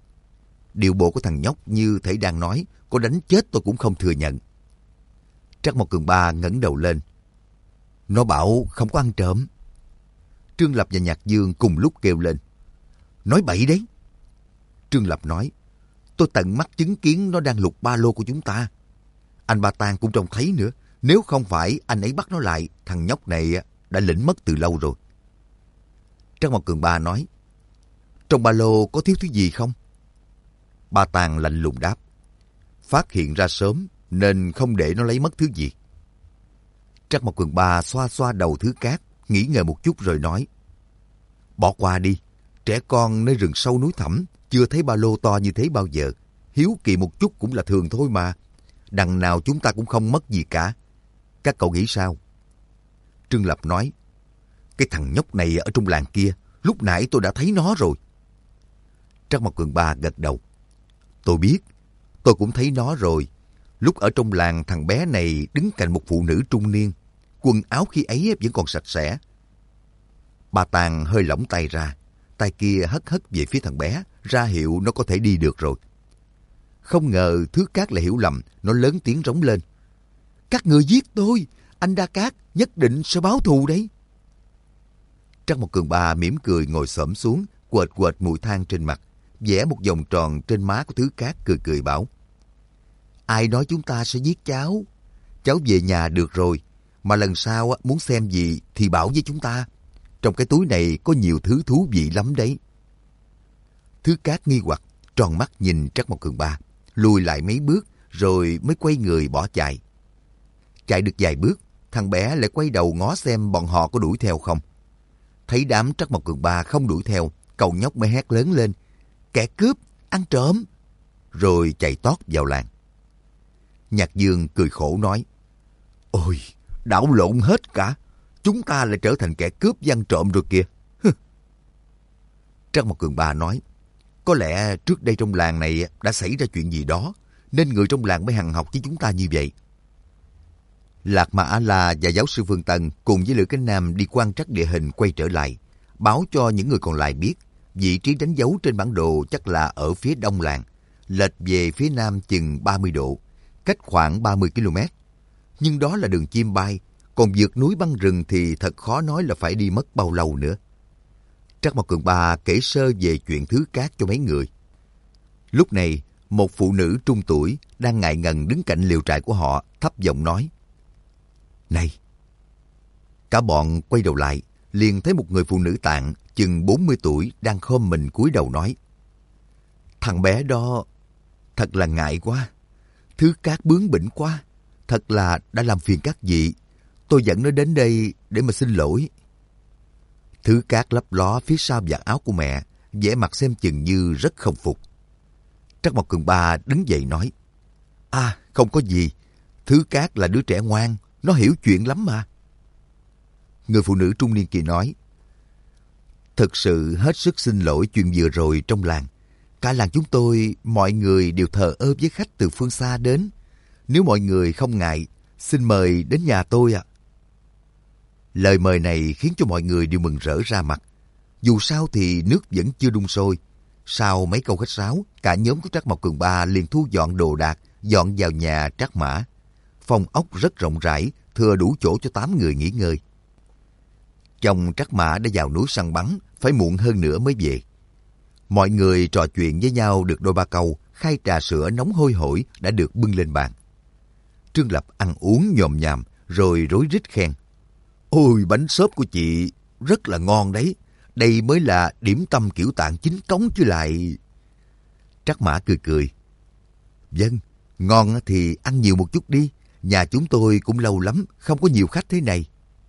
Điệu bộ của thằng nhóc như thể đang nói, có đánh chết tôi cũng không thừa nhận. Trắc Mộc Cường Ba ngẩng đầu lên. Nó bảo không có ăn trộm. Trương Lập và Nhạc Dương cùng lúc kêu lên, nói bậy đấy. Trương Lập nói, tôi tận mắt chứng kiến nó đang lục ba lô của chúng ta. Anh Ba Tang cũng trông thấy nữa. Nếu không phải anh ấy bắt nó lại, thằng nhóc này đã lĩnh mất từ lâu rồi. Trắc Mộc Cường Ba nói, trong ba lô có thiếu thứ gì không? Ba Tang lạnh lùng đáp, phát hiện ra sớm nên không để nó lấy mất thứ gì. Trắc Mộc Cường Ba xoa xoa đầu Thứ Cát, nghĩ ngợi một chút rồi nói, bỏ qua đi, trẻ con nơi rừng sâu núi thẳm, chưa thấy ba lô to như thế bao giờ. Hiếu kỳ một chút cũng là thường thôi mà. Đằng nào chúng ta cũng không mất gì cả. Các cậu nghĩ sao? Trương Lập nói, cái thằng nhóc này ở trong làng kia, lúc nãy tôi đã thấy nó rồi. Trắc Mộc Cường Ba gật đầu. Tôi biết, tôi cũng thấy nó rồi. Lúc ở trong làng, thằng bé này đứng cạnh một phụ nữ trung niên. Quần áo khi ấy vẫn còn sạch sẽ. Ba Tang hơi lỏng tay ra. Tay kia hất hất về phía thằng bé, ra hiệu nó có thể đi được rồi. Không ngờ Thứ Cát lại hiểu lầm, nó lớn tiếng rống lên. Các người giết tôi, anh Đa Cát nhất định sẽ báo thù đấy. Trắc Mộc Cường Ba mỉm cười ngồi xổm xuống, quệt quệt mùi than trên mặt, vẽ một vòng tròn trên má của Thứ Cát, cười cười bảo: ai nói chúng ta sẽ giết cháu? Cháu về nhà được rồi, mà lần sau muốn xem gì thì bảo với chúng ta. Trong cái túi này có nhiều thứ thú vị lắm đấy. Thứ Cát nghi hoặc, tròn mắt nhìn Trắc Mộc Cường Ba, lùi lại mấy bước rồi mới quay người bỏ chạy. Chạy được vài bước, thằng bé lại quay đầu ngó xem bọn họ có đuổi theo không. Thấy đám Trắc Mộc Cường Ba không đuổi theo, cậu nhóc mới hét lớn lên: kẻ cướp, ăn trộm! Rồi chạy tót vào làng. Nhạc Dương cười khổ nói: ôi, đảo lộn hết cả. Chúng ta lại trở thành kẻ cướp ăn trộm rồi kìa. Trắc Mộc Cường Ba nói: có lẽ trước đây trong làng này đã xảy ra chuyện gì đó, nên người trong làng mới hằn học với chúng ta như vậy. Lạc Mà A-la và giáo sư Phương Tân cùng với Lữ Cánh Nam đi quan trắc địa hình quay trở lại, báo cho những người còn lại biết vị trí đánh dấu trên bản đồ chắc là ở phía đông làng, lệch về phía nam chừng 30 độ, cách khoảng 30 km. Nhưng đó là đường chim bay, còn vượt núi băng rừng thì thật khó nói là phải đi mất bao lâu nữa. Trắc Mộc Cường Ba kể sơ về chuyện Thứ Cát cho mấy người. Lúc này, một phụ nữ trung tuổi đang ngại ngần đứng cạnh liều trại của họ, thấp giọng nói: này! Cả bọn quay đầu lại, liền thấy một người phụ nữ Tạng chừng 40 tuổi đang khom mình cúi đầu nói: thằng bé đó thật là ngại quá. Thứ Cát bướng bỉnh quá, thật là đã làm phiền các vị. Tôi dẫn nó đến đây để mà xin lỗi. Thứ Cát lấp ló phía sau vạt áo của mẹ, vẻ mặt xem chừng như rất không phục. Trắc Mộc Cường Ba đứng dậy nói: không có gì. Thứ Cát là đứa trẻ ngoan, nó hiểu chuyện lắm mà. Người phụ nữ trung niên kia nói: thực sự hết sức xin lỗi chuyện vừa rồi trong làng. Cả làng chúng tôi, mọi người đều thờ ơ với khách từ phương xa đến. Nếu mọi người không ngại, xin mời đến nhà tôi ạ. Lời mời này khiến cho mọi người đều mừng rỡ ra mặt. Dù sao thì nước vẫn chưa đun sôi. Sau mấy câu khách sáo, cả nhóm của Trắc Mộc Cường Ba liền thu dọn đồ đạc, dọn vào nhà Trác Mã. Phòng ốc rất rộng rãi, thừa đủ chỗ cho 8 người nghỉ ngơi. Chồng Trác Mã đã vào núi săn bắn, phải muộn hơn nữa mới về. Mọi người trò chuyện với nhau được đôi ba câu, khay trà sữa nóng hôi hổi đã được bưng lên bàn. Trương Lập ăn uống nhòm nhàm, rồi rối rít khen: ôi, bánh xốp của chị rất là ngon đấy. Đây mới là điểm tâm kiểu Tạng chính cống chứ lại. Trác Mã cười cười: vâng, ngon thì ăn nhiều một chút đi. Nhà chúng tôi cũng lâu lắm không có nhiều khách thế này.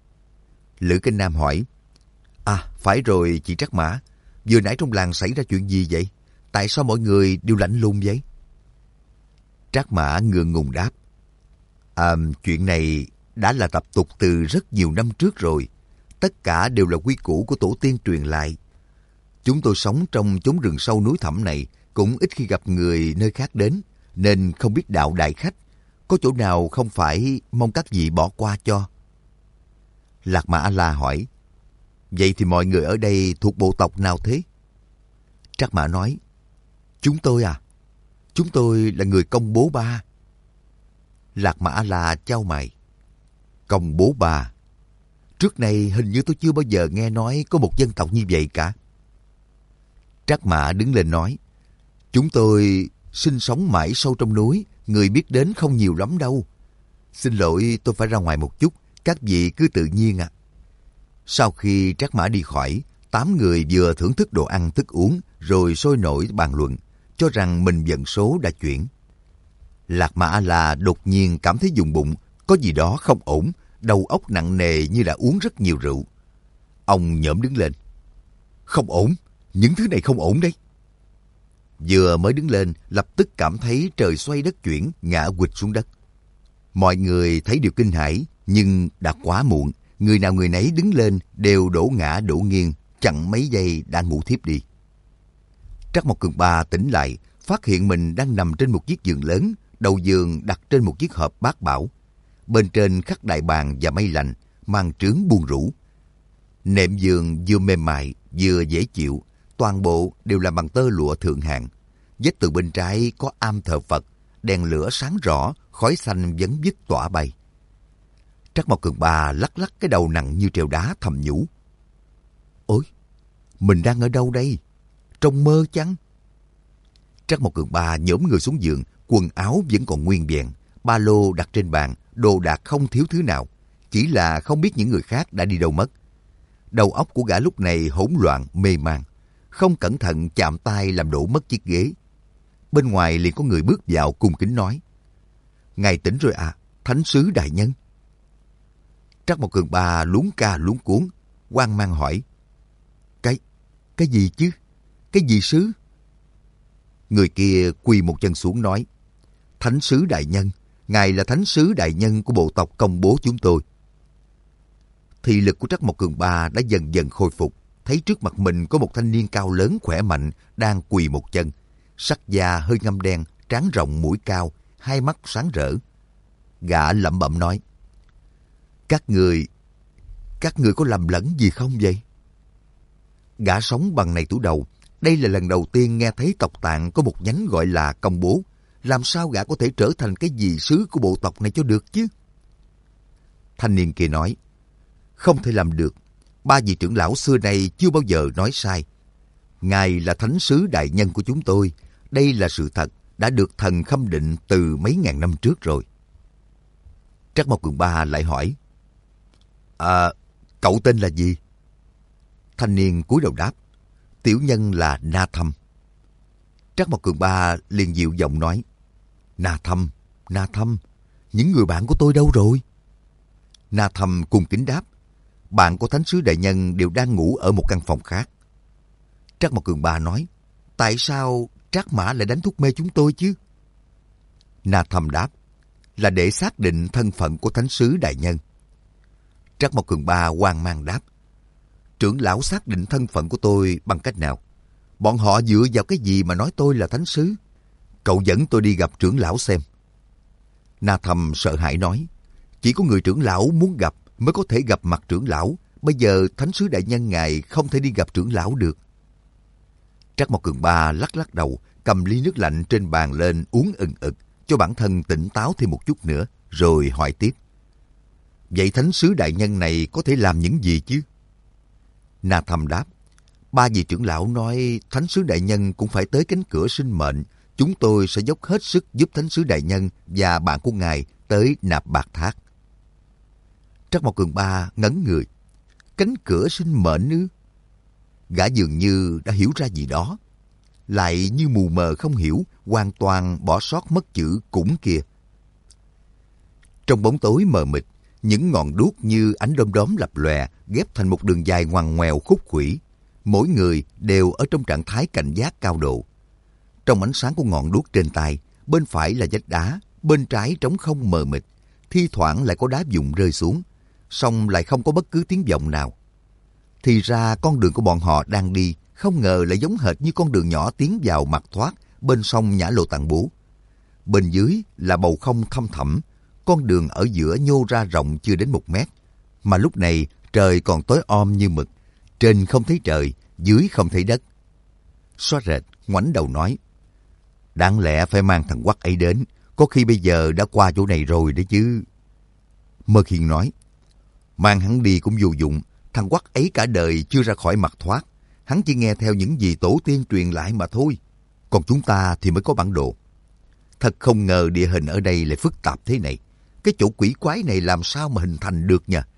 Lữ Cánh Nam hỏi: phải rồi chị Trác Mã, vừa nãy trong làng xảy ra chuyện gì vậy? Tại sao mọi người đều lạnh lùng vậy? Trác Mã ngượng ngùng đáp: chuyện này đã là tập tục từ rất nhiều năm trước rồi. Tất cả đều là quy củ của tổ tiên truyền lại. Chúng tôi sống trong chốn rừng sâu núi thẳm này, cũng ít khi gặp người nơi khác đến, nên không biết đạo đại khách. Có chỗ nào không phải, mong các vị bỏ qua cho. Lạc Mà A-la hỏi: vậy thì mọi người ở đây thuộc bộ tộc nào thế? Trác Mã nói: chúng tôi là người Công Bố Ba. Lạc Mà A-la chau mày: Công Bố Ba? Trước này hình như tôi chưa bao giờ nghe nói có một dân tộc như vậy cả. Trác Mã đứng lên nói: chúng tôi sinh sống mãi sâu trong núi, người biết đến không nhiều lắm đâu. Xin lỗi, tôi phải ra ngoài một chút, các vị cứ tự nhiên ạ. Sau khi Trác Mã đi khỏi, 8 người vừa thưởng thức đồ ăn thức uống, rồi sôi nổi bàn luận, cho rằng mình vận số đã chuyển. Lạc Mà A-la đột nhiên cảm thấy vùng bụng có gì đó không ổn, đầu óc nặng nề như đã uống rất nhiều rượu. Ông nhổm đứng lên: không ổn, những thứ này không ổn đấy. Vừa mới đứng lên, lập tức cảm thấy trời xoay đất chuyển, ngã quỵt xuống đất. Mọi người thấy điều kinh hãi, nhưng đã quá muộn. Người nào người nấy đứng lên đều đổ ngã đổ nghiêng, chẳng mấy giây đã ngủ thiếp đi. Trắc Mộc Cường Ba tỉnh lại, phát hiện mình đang nằm trên một chiếc giường lớn, đầu giường đặt trên một chiếc hộp bát bảo. Bên trên khắc đại bàng và mây lành, màn trướng buông rũ. Nệm giường vừa mềm mại vừa dễ chịu, toàn bộ đều là bằng tơ lụa thượng hạng. Vách tường bên trái có am thờ Phật, đèn lửa sáng rõ, khói xanh vấn vít tỏa bay. Trắc Mộc Cường Ba lắc lắc cái đầu nặng như treo đá thầm nhủ: Ôi, mình đang ở đâu đây? Trong mơ chăng? Trắc Mộc Cường Ba nhổm người xuống giường, quần áo vẫn còn nguyên vẹn, ba lô đặt trên bàn, đồ đạc không thiếu thứ nào. Chỉ là không biết những người khác đã đi đâu mất. Đầu óc của gã lúc này hỗn loạn, mê man. Không cẩn thận chạm tay làm đổ mất chiếc ghế. Bên ngoài liền có người bước vào cung kính nói: "Ngài tỉnh rồi à, Thánh sứ đại nhân." Trắc Mộc Cường Ba luống ca luống cuống, hoang mang hỏi: Cái gì chứ? Cái gì sứ?" Người kia quỳ một chân xuống nói: "Thánh sứ đại nhân, ngài là thánh sứ đại nhân của bộ tộc Công Bố chúng tôi." Thị lực của Trắc Mộc Cường Ba đã dần dần khôi phục, thấy trước mặt mình có một thanh niên cao lớn khỏe mạnh đang quỳ một chân, sắc da hơi ngăm đen, trán rộng mũi cao, hai mắt sáng rỡ. Gã lẩm bẩm nói: Các người có lầm lẫn gì không vậy?" Gã sống bằng này tuổi đầu, đây là lần đầu tiên nghe thấy tộc Tạng có một nhánh gọi là Công Bố. Làm sao gã có thể trở thành cái gì sứ của bộ tộc này cho được chứ? Thanh niên kia nói: "Không thể làm được. Ba vị trưởng lão xưa nay chưa bao giờ nói sai. Ngài là thánh sứ đại nhân của chúng tôi. Đây là sự thật, đã được thần khâm định từ mấy ngàn năm trước rồi." Trắc Mộc Cường Ba lại hỏi: Cậu tên là gì?" Thanh niên cúi đầu đáp: "Tiểu nhân là Na Thâm." Trắc Mộc Cường Ba liền dịu giọng nói: Na Thâm, những người bạn của tôi đâu rồi?" Na Thâm cung kính đáp: "Bạn của thánh sứ đại nhân đều đang ngủ ở một căn phòng khác." Trắc Mộc Cường Ba nói: "Tại sao Trác Mã lại đánh thuốc mê chúng tôi chứ?" Na Thâm đáp: "Là để xác định thân phận của thánh sứ đại nhân." Trắc Mộc Cường Ba hoang mang đáp: "Trưởng lão xác định thân phận của tôi bằng cách nào? Bọn họ dựa vào cái gì mà nói tôi là thánh sứ? Cậu dẫn tôi đi gặp trưởng lão xem." Na Thâm sợ hãi nói: "Chỉ có người trưởng lão muốn gặp mới có thể gặp mặt trưởng lão. Bây giờ thánh sứ đại nhân ngài không thể đi gặp trưởng lão được." Trắc Mộc Cường Ba lắc lắc đầu, cầm ly nước lạnh trên bàn lên uống ừng ực, cho bản thân tỉnh táo thêm một chút nữa, rồi hỏi tiếp: "Vậy thánh sứ đại nhân này có thể làm những gì chứ?" Na Thâm đáp: "Ba vị trưởng lão nói thánh sứ đại nhân cũng phải tới cánh cửa sinh mệnh. Chúng tôi sẽ dốc hết sức giúp thánh sứ đại nhân và bạn của ngài tới Nạp Bạc Thác." Trắc Mộc Cường Ba ngẩn người. Cánh cửa sinh mệnh ư? Gã dường như đã hiểu ra gì đó, lại như mù mờ không hiểu, hoàn toàn bỏ sót mất chữ cũng kia. Trong bóng tối mờ mịt, những ngọn đuốc như ánh đom đóm lập lòe ghép thành một đường dài ngoằn ngoèo khúc khuỷu. Mỗi người đều ở trong trạng thái cảnh giác cao độ. Trong ánh sáng của ngọn đuốc trên tay, bên phải là vách đá, bên trái trống không mờ mịt, thi thoảng lại có đá vụn rơi xuống, song lại không có bất cứ tiếng vọng nào. Thì ra con đường của bọn họ đang đi không ngờ lại giống hệt như con đường nhỏ tiến vào mặt thoát bên sông Nhã Lộ Tạng Bố. Bên dưới là bầu không thăm thẳm, con đường ở giữa nhô ra rộng chưa đến 1 mét, mà lúc này trời còn tối om như mực, trên không thấy trời, dưới không thấy đất. Xóa rệt ngoảnh đầu nói: "Đáng lẽ phải mang thằng Quắc ấy đến, có khi bây giờ đã qua chỗ này rồi đấy chứ." Mơ Khiên nói: "Mang hắn đi cũng vô dụng, thằng Quắc ấy cả đời chưa ra khỏi mặt thoát, hắn chỉ nghe theo những gì tổ tiên truyền lại mà thôi. Còn chúng ta thì mới có bản đồ. Thật không ngờ địa hình ở đây lại phức tạp thế này. Cái chỗ quỷ quái này làm sao mà hình thành được nhỉ?"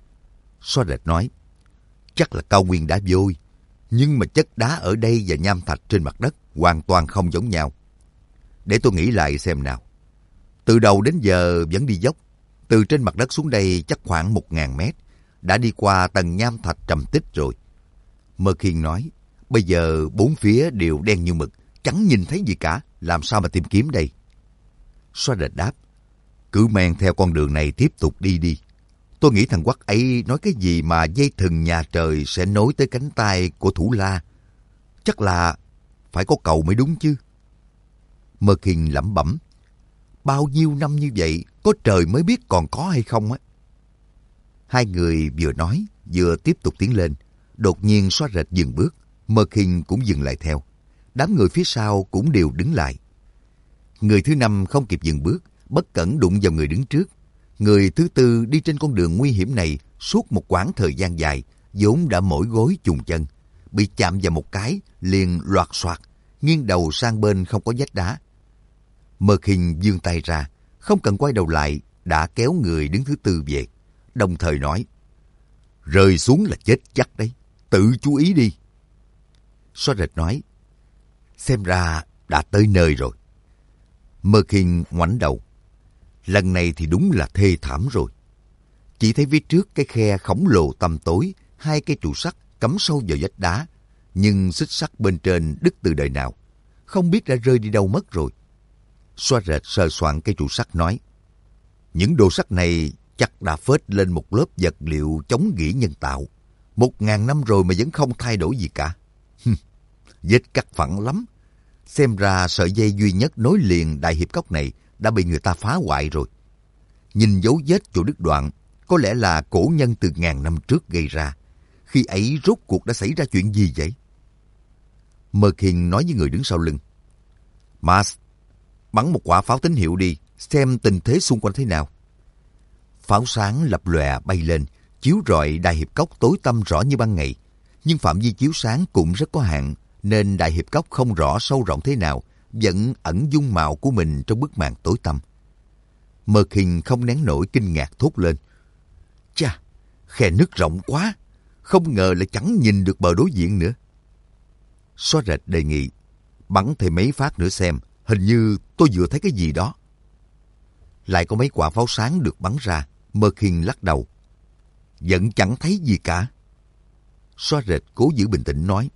Xóa rệt nói: "Chắc là cao nguyên đá vôi, nhưng mà chất đá ở đây và nham thạch trên mặt đất hoàn toàn không giống nhau. Để tôi nghĩ lại xem nào. Từ đầu đến giờ vẫn đi dốc, từ trên mặt đất xuống đây chắc khoảng 1.000 mét, đã đi qua tầng nham thạch trầm tích rồi." Mơ Khiên nói: "Bây giờ bốn phía đều đen như mực, chẳng nhìn thấy gì cả, làm sao mà tìm kiếm đây?" Xóa rệt đáp: "Cứ men theo con đường này tiếp tục đi đi. Tôi nghĩ thằng Quắc ấy nói cái gì mà dây thừng nhà trời sẽ nối tới cánh tay của Thủ La. Chắc là phải có cầu mới đúng chứ." Mơ Khiên lẩm bẩm: "Bao nhiêu năm như vậy, có trời mới biết còn có hay không á." Hai người vừa nói, vừa tiếp tục tiến lên. Đột nhiên Xóa rệt dừng bước, Mơ Khiên cũng dừng lại theo. Đám người phía sau cũng đều đứng lại. Người thứ 5 không kịp dừng bước, bất cẩn đụng vào người đứng trước. Người thứ 4 đi trên con đường nguy hiểm này suốt một quãng thời gian dài, vốn đã mỏi gối chùng chân, bị chạm vào một cái liền loạt soạt, nghiêng đầu sang bên không có vách đá. Mơ Khinh vươn tay ra, không cần quay đầu lại, đã kéo người đứng thứ tư về, đồng thời nói: rơi xuống là chết chắc đấy, tự chú ý đi. Xóa Rệt nói: xem ra đã tới nơi rồi. Mơ Khinh ngoảnh đầu. Lần này thì đúng là thê thảm rồi. Chỉ thấy phía trước cái khe khổng lồ tăm tối, hai cây trụ sắt cắm sâu vào vách đá, nhưng xích sắt bên trên đứt từ đời nào, không biết đã rơi đi đâu mất rồi. Xóa Rệt sờ soạn cây trụ sắt nói: những đồ sắt này chắc đã phết lên một lớp vật liệu chống gỉ nhân tạo. 1000 năm rồi mà vẫn không thay đổi gì cả. Vết cắt phẳng lắm. Xem ra sợi dây duy nhất nối liền đại hiệp cốc này đã bị người ta phá hoại rồi. Nhìn dấu vết chỗ đứt đoạn, có lẽ là cổ nhân từ 1000 năm trước gây ra. Khi ấy rốt cuộc đã xảy ra chuyện gì vậy? Mơ Khinh nói với người đứng sau lưng: Mas, bắn một quả pháo tín hiệu đi, xem tình thế xung quanh thế nào. Pháo sáng lập lòe bay lên, chiếu rọi đại hiệp cốc tối tăm rõ như ban ngày. Nhưng phạm vi chiếu sáng cũng rất có hạn, nên đại hiệp cốc không rõ sâu rộng thế nào, vẫn ẩn dung mạo của mình trong bức màn tối tăm. Mơ Khinh không nén nổi kinh ngạc thốt lên: chà, khe nứt rộng quá, không ngờ lại chẳng nhìn được bờ đối diện nữa. Xóa Rệt đề nghị: bắn thêm mấy phát nữa xem, hình như tôi vừa thấy cái gì đó. Lại có mấy quả pháo sáng được bắn ra. Mơ Khinh lắc đầu: vẫn chẳng thấy gì cả. Xóa Rệt cố giữ bình tĩnh nói: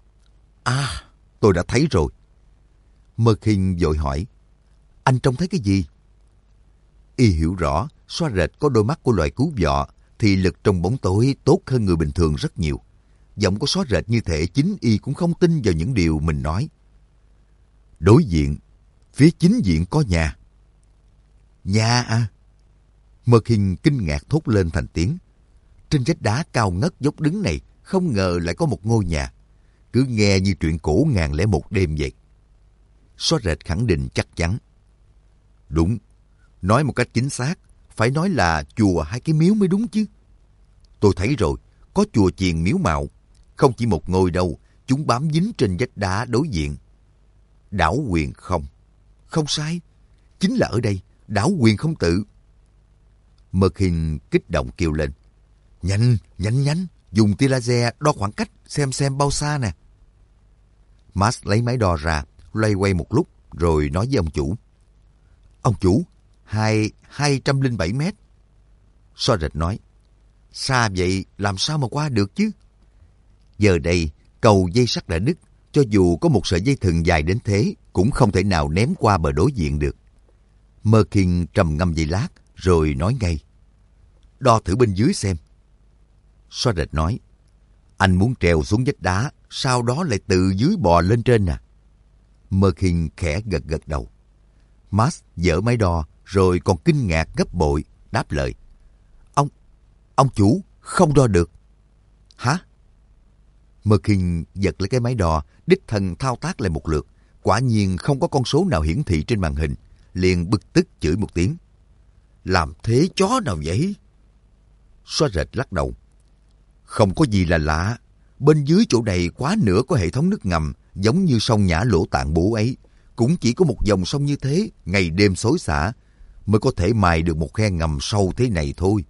tôi đã thấy rồi. Mơ Khinh vội hỏi: anh trông thấy cái gì? Y hiểu rõ Xóa Rệt có đôi mắt của loài cứu vọ, thì lực trong bóng tối tốt hơn người bình thường rất nhiều. Giọng của Xóa Rệt như thể chính Y cũng không tin vào những điều mình nói. Đối diện, phía chính diện có nhà. Nhà à? Mơ Khinh kinh ngạc thốt lên thành tiếng. Trên vách đá cao ngất dốc đứng này không ngờ lại có một ngôi nhà. Cứ nghe như truyện cổ 1001 đêm vậy. Xóa Rệt khẳng định chắc chắn: đúng, nói một cách chính xác, phải nói là chùa hay cái miếu mới đúng chứ. Tôi thấy rồi, có chùa chiền miếu mạo. Không chỉ một ngôi đâu, chúng bám dính trên vách đá đối diện. Đảo Quyền Không. Không sai, chính là ở đây, đảo Quyền Không Tự. Mơ Khinh kích động kêu lên: nhanh, nhanh, nhanh, dùng tia laser đo khoảng cách, xem bao xa nè. Max lấy máy đo ra, loay quay một lúc, rồi nói với ông chủ: ông chủ, 207 mét. Xóa Rệt nói: xa vậy làm sao mà qua được chứ? Giờ đây, cầu dây sắt đã đứt, cho dù có một sợi dây thừng dài đến thế, cũng không thể nào ném qua bờ đối diện được. Mơ Khinh trầm ngâm giây lát, rồi nói ngay: đo thử bên dưới xem. Xóa Rệt nói: anh muốn trèo xuống vách đá, sau đó lại từ dưới bò lên trên à? Mơ Khinh khẽ gật gật đầu. Max dỡ máy đo, rồi còn kinh ngạc gấp bội, đáp lời: Ông chủ, không đo được. Hả? Mơ Khinh giật lấy cái máy đo, đích thân thao tác lại một lượt. Quả nhiên không có con số nào hiển thị trên màn hình. Liền bực tức chửi một tiếng: làm thế chó nào vậy? Xóa Rệt lắc đầu: không có gì là lạ. Bên dưới chỗ này quá nửa có hệ thống nước ngầm, giống như sông Nhã Lỗ Tạng Bố ấy. Cũng chỉ có một dòng sông như thế, ngày đêm xối xả, mới có thể mài được một khe ngầm sâu thế này thôi.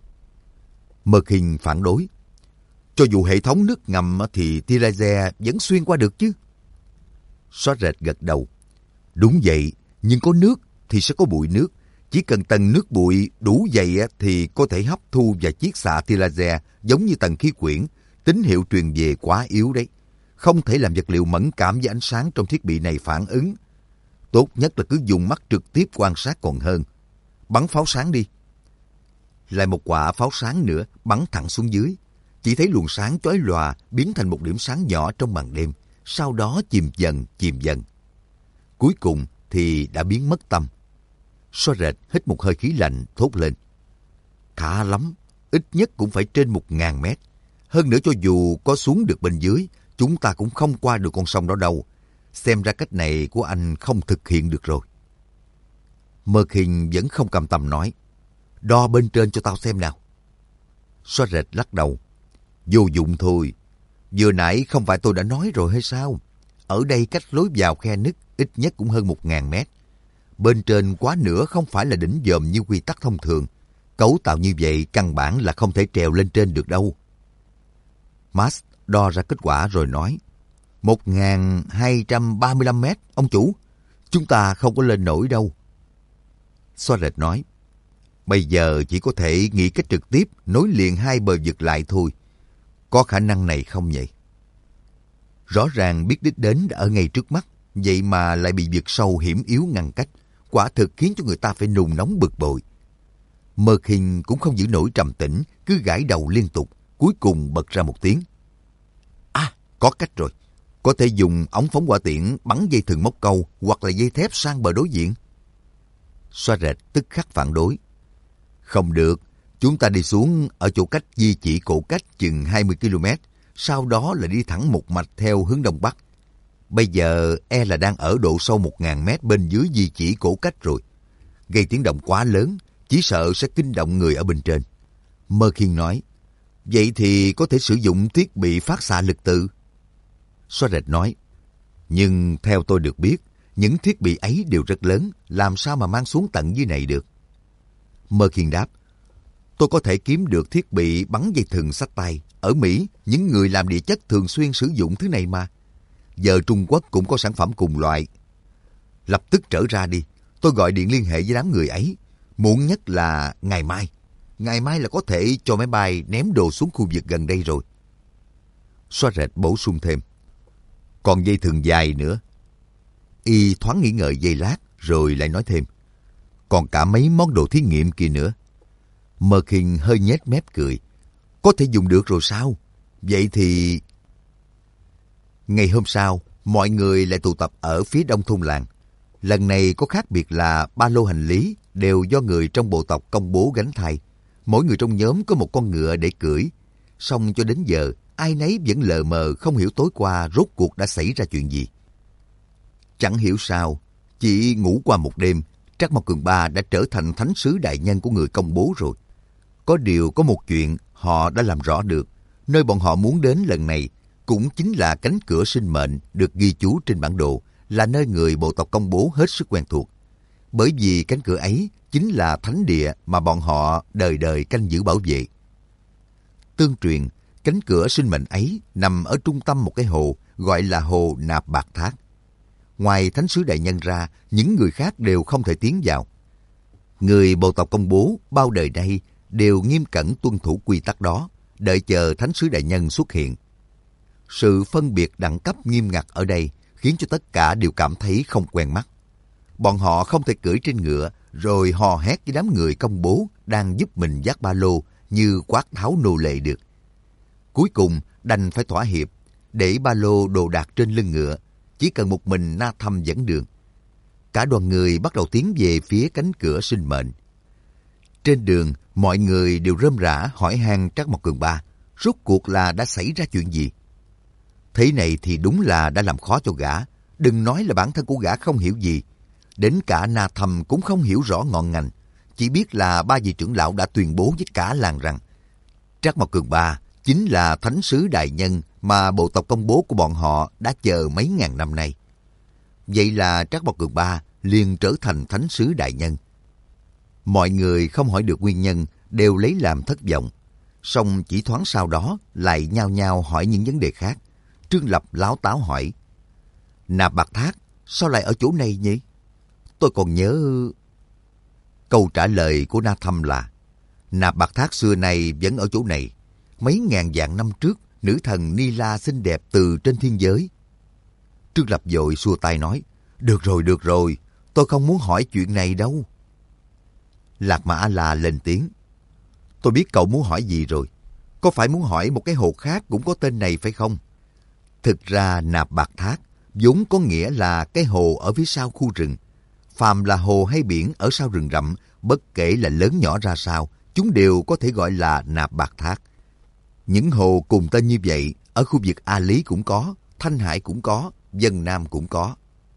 Mơ Khinh phản đối: cho dù hệ thống nước ngầm thì tia laser vẫn xuyên qua được chứ. Xóa Rệt gật đầu: đúng vậy, nhưng có nước thì sẽ có bụi nước. Chỉ cần tầng nước bụi đủ dày thì có thể hấp thu và chiết xạ tia laser, giống như tầng khí quyển. Tín hiệu truyền về quá yếu đấy, không thể làm vật liệu mẫn cảm với ánh sáng trong thiết bị này phản ứng. Tốt nhất là cứ dùng mắt trực tiếp quan sát còn hơn. Bắn pháo sáng đi. Lại một quả pháo sáng nữa bắn thẳng xuống dưới. Chỉ thấy luồng sáng chói lòa biến thành một điểm sáng nhỏ trong màn đêm, sau đó chìm dần. Cuối cùng thì đã biến mất tăm. Xóa Rệt hít một hơi khí lạnh thốt lên: khá lắm, ít nhất cũng phải trên 1000 mét. Hơn nữa cho dù có xuống được bên dưới, chúng ta cũng không qua được con sông đó đâu. Xem ra cách này của anh không thực hiện được rồi. Mơ Khinh vẫn không cam tâm nói: đo bên trên cho tao xem nào. Xóa Rệt lắc đầu: Vô dụng thôi. Vừa nãy không phải tôi đã nói rồi hay sao? Ở đây cách lối vào khe nứt ít nhất cũng hơn 1.000 mét. Bên trên quá nửa không phải là đỉnh dòm như quy tắc thông thường. Cấu tạo như vậy căn bản là không thể trèo lên trên được đâu. Max đo ra kết quả rồi nói, 1.235 mét, ông chủ. Chúng ta không có lên nổi đâu. Soares nói, bây giờ chỉ có thể nghĩ cách trực tiếp nối liền hai bờ vực lại thôi. Có khả năng này không vậy? Rõ ràng biết đích đến đã ở ngay trước mắt, vậy mà lại bị vực sâu hiểm yếu ngăn cách. Quả thực khiến cho người ta phải nôn nóng bực bội. Mơ Khinh cũng không giữ nổi trầm tĩnh, cứ gãi đầu liên tục, cuối cùng bật ra một tiếng. À, có cách rồi. Có thể dùng ống phóng hỏa tiễn bắn dây thừng móc câu hoặc là dây thép sang bờ đối diện. Soares tức khắc phản đối. Không được, chúng ta đi xuống ở chỗ cách di chỉ cổ cách chừng 20 km, sau đó là đi thẳng một mạch theo hướng đông bắc. Bây giờ e là đang ở độ sâu 1.000 mét bên dưới di chỉ cổ cách rồi. Gây tiếng động quá lớn, chỉ sợ sẽ kinh động người ở bên trên. Mơ Khiên nói, vậy thì có thể sử dụng thiết bị phát xạ lực từ. Soares nói, nhưng theo tôi được biết, những thiết bị ấy đều rất lớn, làm sao mà mang xuống tận dưới này được. Mơ Khiên đáp, tôi có thể kiếm được thiết bị bắn dây thừng xách tay. Ở Mỹ, những người làm địa chất thường xuyên sử dụng thứ này mà. Giờ Trung Quốc cũng có sản phẩm cùng loại. Lập tức trở ra đi, tôi gọi điện liên hệ với đám người ấy. Muộn nhất là ngày mai. Ngày mai là có thể cho máy bay ném đồ xuống khu vực gần đây rồi. Soares bổ sung thêm, còn dây thừng dài nữa. Y thoáng nghĩ ngợi giây lát rồi lại nói thêm, còn cả mấy món đồ thí nghiệm kia nữa. Mơ Khiên hơi nhếch mép cười. Có thể dùng được rồi sao? Vậy thì... Ngày hôm sau, mọi người lại tụ tập ở phía đông thôn làng. Lần này có khác biệt là ba lô hành lý đều do người trong bộ tộc công bố gánh thay. Mỗi người trong nhóm có một con ngựa để cưỡi. Song cho đến giờ, ai nấy vẫn lờ mờ không hiểu tối qua rốt cuộc đã xảy ra chuyện gì. Chẳng hiểu sao, chỉ ngủ qua một đêm, Trác Mộc Cường Ba đã trở thành thánh sứ đại nhân của người công bố rồi. Có điều có một chuyện họ đã làm rõ được. Nơi bọn họ muốn đến lần này cũng chính là cánh cửa sinh mệnh được ghi chú trên bản đồ, là nơi người bộ tộc công bố hết sức quen thuộc. Bởi vì cánh cửa ấy chính là thánh địa mà bọn họ đời đời canh giữ bảo vệ. Tương truyền, cánh cửa sinh mệnh ấy nằm ở trung tâm một cái hồ gọi là hồ Nạp Bạc Thác. Ngoài thánh sứ đại nhân ra, những người khác đều không thể tiến vào. Người bộ tộc công bố bao đời nay đều nghiêm cẩn tuân thủ quy tắc đó, đợi chờ thánh sứ đại nhân xuất hiện. Sự phân biệt đẳng cấp nghiêm ngặt ở đây khiến cho tất cả đều cảm thấy không quen mắt. Bọn họ không thể cưỡi trên ngựa rồi hò hét với đám người công bố đang giúp mình vác ba lô như quát tháo nô lệ được. Cuối cùng đành phải thỏa hiệp, để ba lô đồ đạc trên lưng ngựa, chỉ cần một mình Na Thâm dẫn đường. Cả đoàn người bắt đầu tiến về phía cánh cửa sinh mệnh. Trên đường, mọi người đều rơm rả hỏi han Trác Mộc Cường Ba, rốt cuộc là đã xảy ra chuyện gì? Thế này thì đúng là đã làm khó cho gã. Đừng nói là bản thân của gã không hiểu gì. Đến cả Na Thâm cũng không hiểu rõ ngọn ngành. Chỉ biết là ba vị trưởng lão đã tuyên bố với cả làng rằng Trác Mộc Cường Ba chính là thánh sứ đại nhân mà bộ tộc công bố của bọn họ đã chờ mấy ngàn năm nay. Vậy là Trác Mộc Cường Ba liền trở thành thánh sứ đại nhân. Mọi người không hỏi được nguyên nhân, đều lấy làm thất vọng. Song chỉ thoáng sau đó lại nhao nhao hỏi những vấn đề khác. Trương Lập láo táo hỏi, Nạp Bạc Thác sao lại ở chỗ này nhỉ? Tôi còn nhớ... Câu trả lời của Na Thâm là, Nạp Bạc Thác xưa này vẫn ở chỗ này. Mấy ngàn vạn năm trước, nữ thần Ni La xinh đẹp từ trên thiên giới. Trương Lập vội xua tay nói, được rồi, tôi không muốn hỏi chuyện này đâu. Lạc Mã A-la lên tiếng, tôi biết cậu muốn hỏi gì rồi. Có phải muốn hỏi một cái hồ khác cũng có tên này phải không? Thực ra Nạp Bạc Thác vốn có nghĩa là cái hồ ở phía sau khu rừng. Phàm là hồ hay biển ở sau rừng rậm, bất kể là lớn nhỏ ra sao, chúng đều có thể gọi là Nạp Bạc Thác. Những hồ cùng tên như vậy ở khu vực A Lý cũng có, Thanh Hải cũng có, Vân Nam cũng có.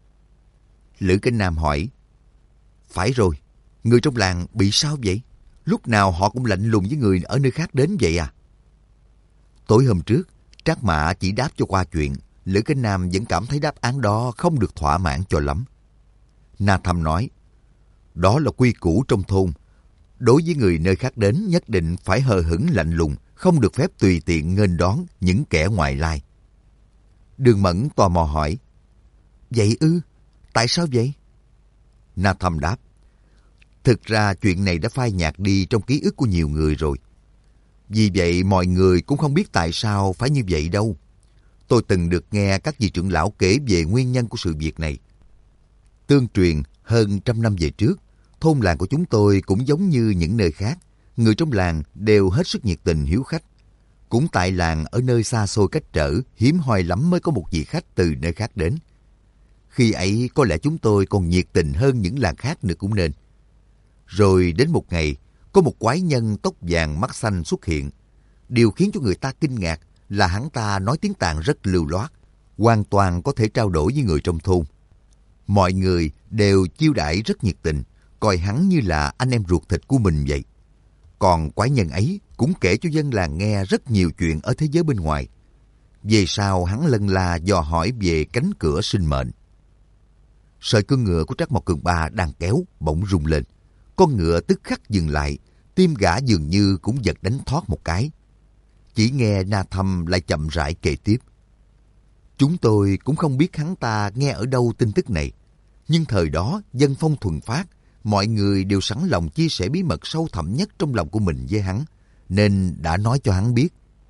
Lữ Kinh Nam hỏi, phải rồi, người trong làng bị sao vậy? Lúc nào họ cũng lạnh lùng với người ở nơi khác đến vậy à? Tối hôm trước, Trác Mã chỉ đáp cho qua chuyện, Lữ Cánh Nam vẫn cảm thấy đáp án đó không được thỏa mãn cho lắm. Na Thâm nói, đó là quy củ trong thôn. Đối với người nơi khác đến nhất định phải hờ hững lạnh lùng, không được phép tùy tiện nghênh đón những kẻ ngoại lai. Đường Mẫn tò mò hỏi, vậy ư? Tại sao vậy? Na Thâm đáp, thực ra chuyện này đã phai nhạt đi trong ký ức của nhiều người rồi. Vì vậy mọi người cũng không biết tại sao phải như vậy đâu. Tôi từng được nghe các vị trưởng lão kể về nguyên nhân của sự việc này. Tương truyền hơn 100 năm về trước, thôn làng của chúng tôi cũng giống như những nơi khác. Người trong làng đều hết sức nhiệt tình hiếu khách. Cũng tại làng ở nơi xa xôi cách trở, hiếm hoi lắm mới có một vị khách từ nơi khác đến. Khi ấy có lẽ chúng tôi còn nhiệt tình hơn những làng khác nữa cũng nên. Rồi đến một ngày, có một quái nhân tóc vàng mắt xanh xuất hiện. Điều khiến cho người ta kinh ngạc là hắn ta nói tiếng Tạng rất lưu loát, hoàn toàn có thể trao đổi với người trong thôn. Mọi người đều chiêu đãi rất nhiệt tình, coi hắn như là anh em ruột thịt của mình vậy. Còn quái nhân ấy cũng kể cho dân làng nghe rất nhiều chuyện ở thế giới bên ngoài. Về sau hắn lân la dò hỏi về cánh cửa sinh mệnh. Sợi cương ngựa của Trác Mộc Cường Ba đang kéo bỗng rung lên. Con ngựa tức khắc dừng lại, tim gã dường như cũng giật đánh thoát một cái. Chỉ nghe Na Thâm lại chậm rãi kể tiếp. Chúng tôi cũng không biết hắn ta nghe ở đâu tin tức này. Nhưng thời đó dân phong thuần phát, mọi người đều sẵn lòng chia sẻ bí mật sâu thẳm nhất trong lòng của mình với hắn, nên đã nói cho hắn biết.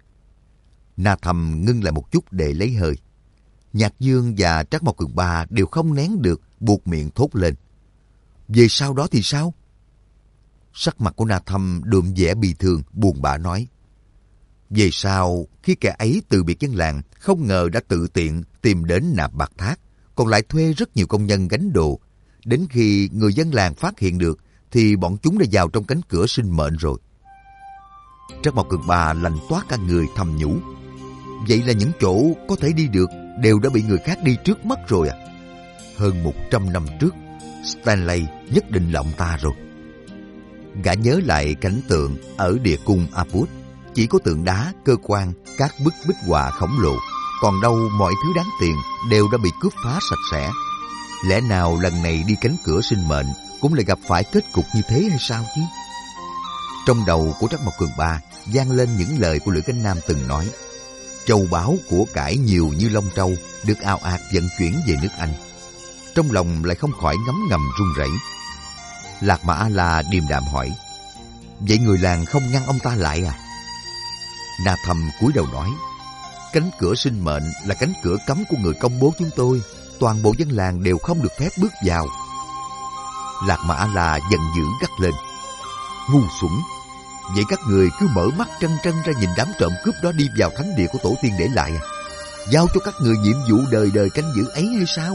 Na Thâm ngưng lại một chút để lấy hơi. Nhạc Dương và Trác Mộc Cường Ba đều không nén được, buột miệng thốt lên. Về sau đó thì sao? Sắc mặt của Na Thâm đượm vẻ bi thương, buồn bã nói. Về sau, khi kẻ ấy từ biệt dân làng, không ngờ đã tự tiện tìm đến nạp bạc thác, còn lại thuê rất nhiều công nhân gánh đồ. Đến khi người dân làng phát hiện được, thì bọn chúng đã vào trong cánh cửa sinh mệnh rồi. Trác Mộc Cường Ba lạnh toát cả người thầm nhủ. Vậy là những chỗ có thể đi được đều đã bị người khác đi trước mất rồi à? Hơn 100 năm trước, Stanley nhất định là ông ta rồi. Gã nhớ lại cảnh tượng ở địa cung Aput. Chỉ có tượng đá, cơ quan, các bức bích họa khổng lồ. Còn đâu mọi thứ đáng tiền đều đã bị cướp phá sạch sẽ. Lẽ nào lần này đi cánh cửa sinh mệnh cũng lại gặp phải kết cục như thế hay sao chứ? Trong đầu của Trác Mộc Cường Ba vang lên những lời của Lữ Cánh Nam từng nói. Châu báu của cải nhiều như Long Châu được ào ạt vận chuyển về nước Anh. Trong lòng lại không khỏi ngấm ngầm run rẩy. Lạc Mà A-la điềm đạm hỏi, vậy người làng không ngăn ông ta lại à? Na Thâm cúi đầu nói, cánh cửa sinh mệnh là cánh cửa cấm của người công bố chúng tôi. Toàn bộ dân làng đều không được phép bước vào. Lạc Mà A-la giận dữ gắt lên, ngu xuẩn! Vậy các người cứ mở mắt trân trân ra nhìn đám trộm cướp đó đi vào thánh địa của tổ tiên để lại à? Giao cho các người nhiệm vụ đời đời canh giữ ấy hay sao?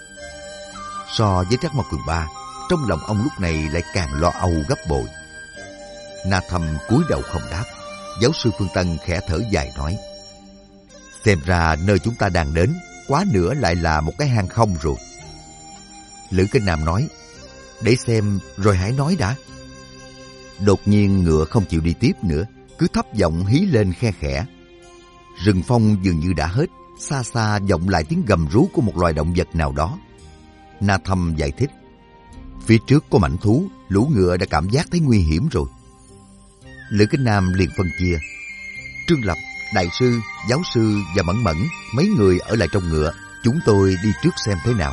So với Trác Mộc Cường Ba, trong lòng ông lúc này lại càng lo âu gấp bội. Na Thâm cúi đầu không đáp. Giáo sư Phương Tân khẽ thở dài nói, xem ra nơi chúng ta đang đến quá nữa lại là một cái hang không rồi. Lữ Cánh Nam nói, để xem rồi hãy nói đã. Đột nhiên ngựa không chịu đi tiếp nữa, cứ thấp giọng hí lên khe khẽ. Rừng phong dường như đã hết, xa xa vọng lại tiếng gầm rú của một loài động vật nào đó. Na Thâm giải thích, phía trước có mãnh thú, lũ ngựa đã cảm giác thấy nguy hiểm rồi. Lữ Cánh Nam liền phân chia, Trương Lập, Đại sư, Giáo sư và Mẫn Mẫn, mấy người ở lại trong ngựa, chúng tôi đi trước xem thế nào.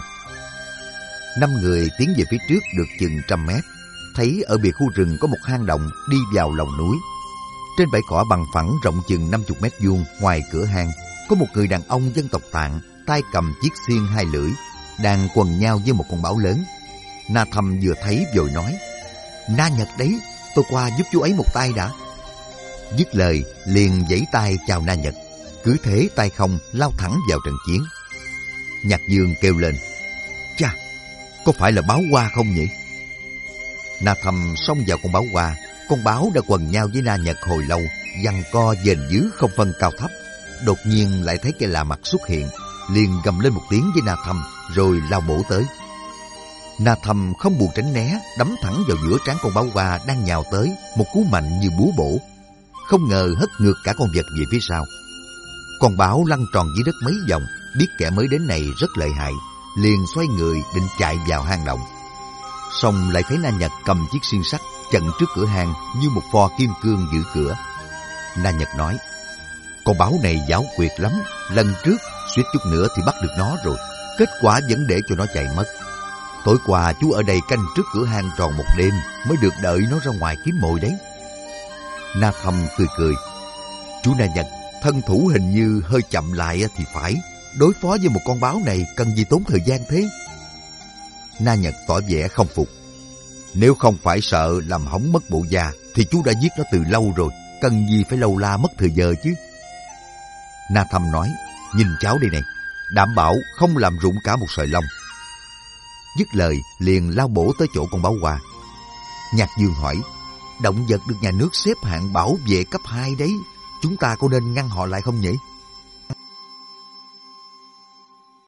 5 người tiến về phía trước được chừng 100 mét, thấy ở bìa khu rừng có một hang động đi vào lòng núi. Trên bãi cỏ bằng phẳng rộng chừng 50 mét vuông, ngoài cửa hang có một người đàn ông dân tộc Tạng, tay cầm chiếc xiên 2 lưỡi, đang quần nhau với một con báo lớn. Na Thâm vừa thấy vội nói, Na Nhật đấy, tôi qua giúp chú ấy một tay đã. Dứt lời liền giãy tay chào Na Nhật, cứ thế tay không lao thẳng vào trận chiến. Nhạc Dương kêu lên, chà, có phải là báo hoa không nhỉ? Na Thâm xông vào con báo hoa. Con báo đã quần nhau với Na Nhật hồi lâu, giằng co dền dứ không phân cao thấp. Đột nhiên lại thấy cái lạ mặt xuất hiện, liền gầm lên một tiếng với Na Thâm, rồi lao bổ tới. Na Thâm không buồn tránh né, đấm thẳng vào giữa trán con báo hoa đang nhào tới, một cú mạnh như búa bổ. không ngờ hất ngược cả con vật về phía sau. Con báo lăn tròn dưới đất mấy vòng, biết kẻ mới đến này rất lợi hại, liền xoay người định chạy vào hang động. Xong lại thấy Na Nhật cầm chiếc xiên sắt chặn trước cửa hang như một pho kim cương giữ cửa. Na Nhật nói, con báo này giảo quyệt lắm, lần trước suýt chút nữa thì bắt được nó rồi, kết quả vẫn để cho nó chạy mất. Tối qua chú ở đây canh trước cửa hang tròn một đêm mới được đợi nó ra ngoài kiếm mồi đấy. Na Thâm cười cười, chú Na Nhật, thân thủ hình như hơi chậm lại thì phải, đối phó với một con báo này cần gì tốn thời gian thế? Na Nhật tỏ vẻ không phục. Nếu không phải sợ làm hỏng mất bộ da thì chú đã giết nó từ lâu rồi, cần gì phải lâu la mất thời giờ chứ. Na Thâm nói, nhìn cháu đây này, đảm bảo không làm rụng cả một sợi lông. Dứt lời liền lao bổ tới chỗ con báo hoa. Nhạc Dương hỏi, động vật được nhà nước xếp hạng bảo vệ cấp 2 đấy, chúng ta có nên ngăn họ lại không nhỉ?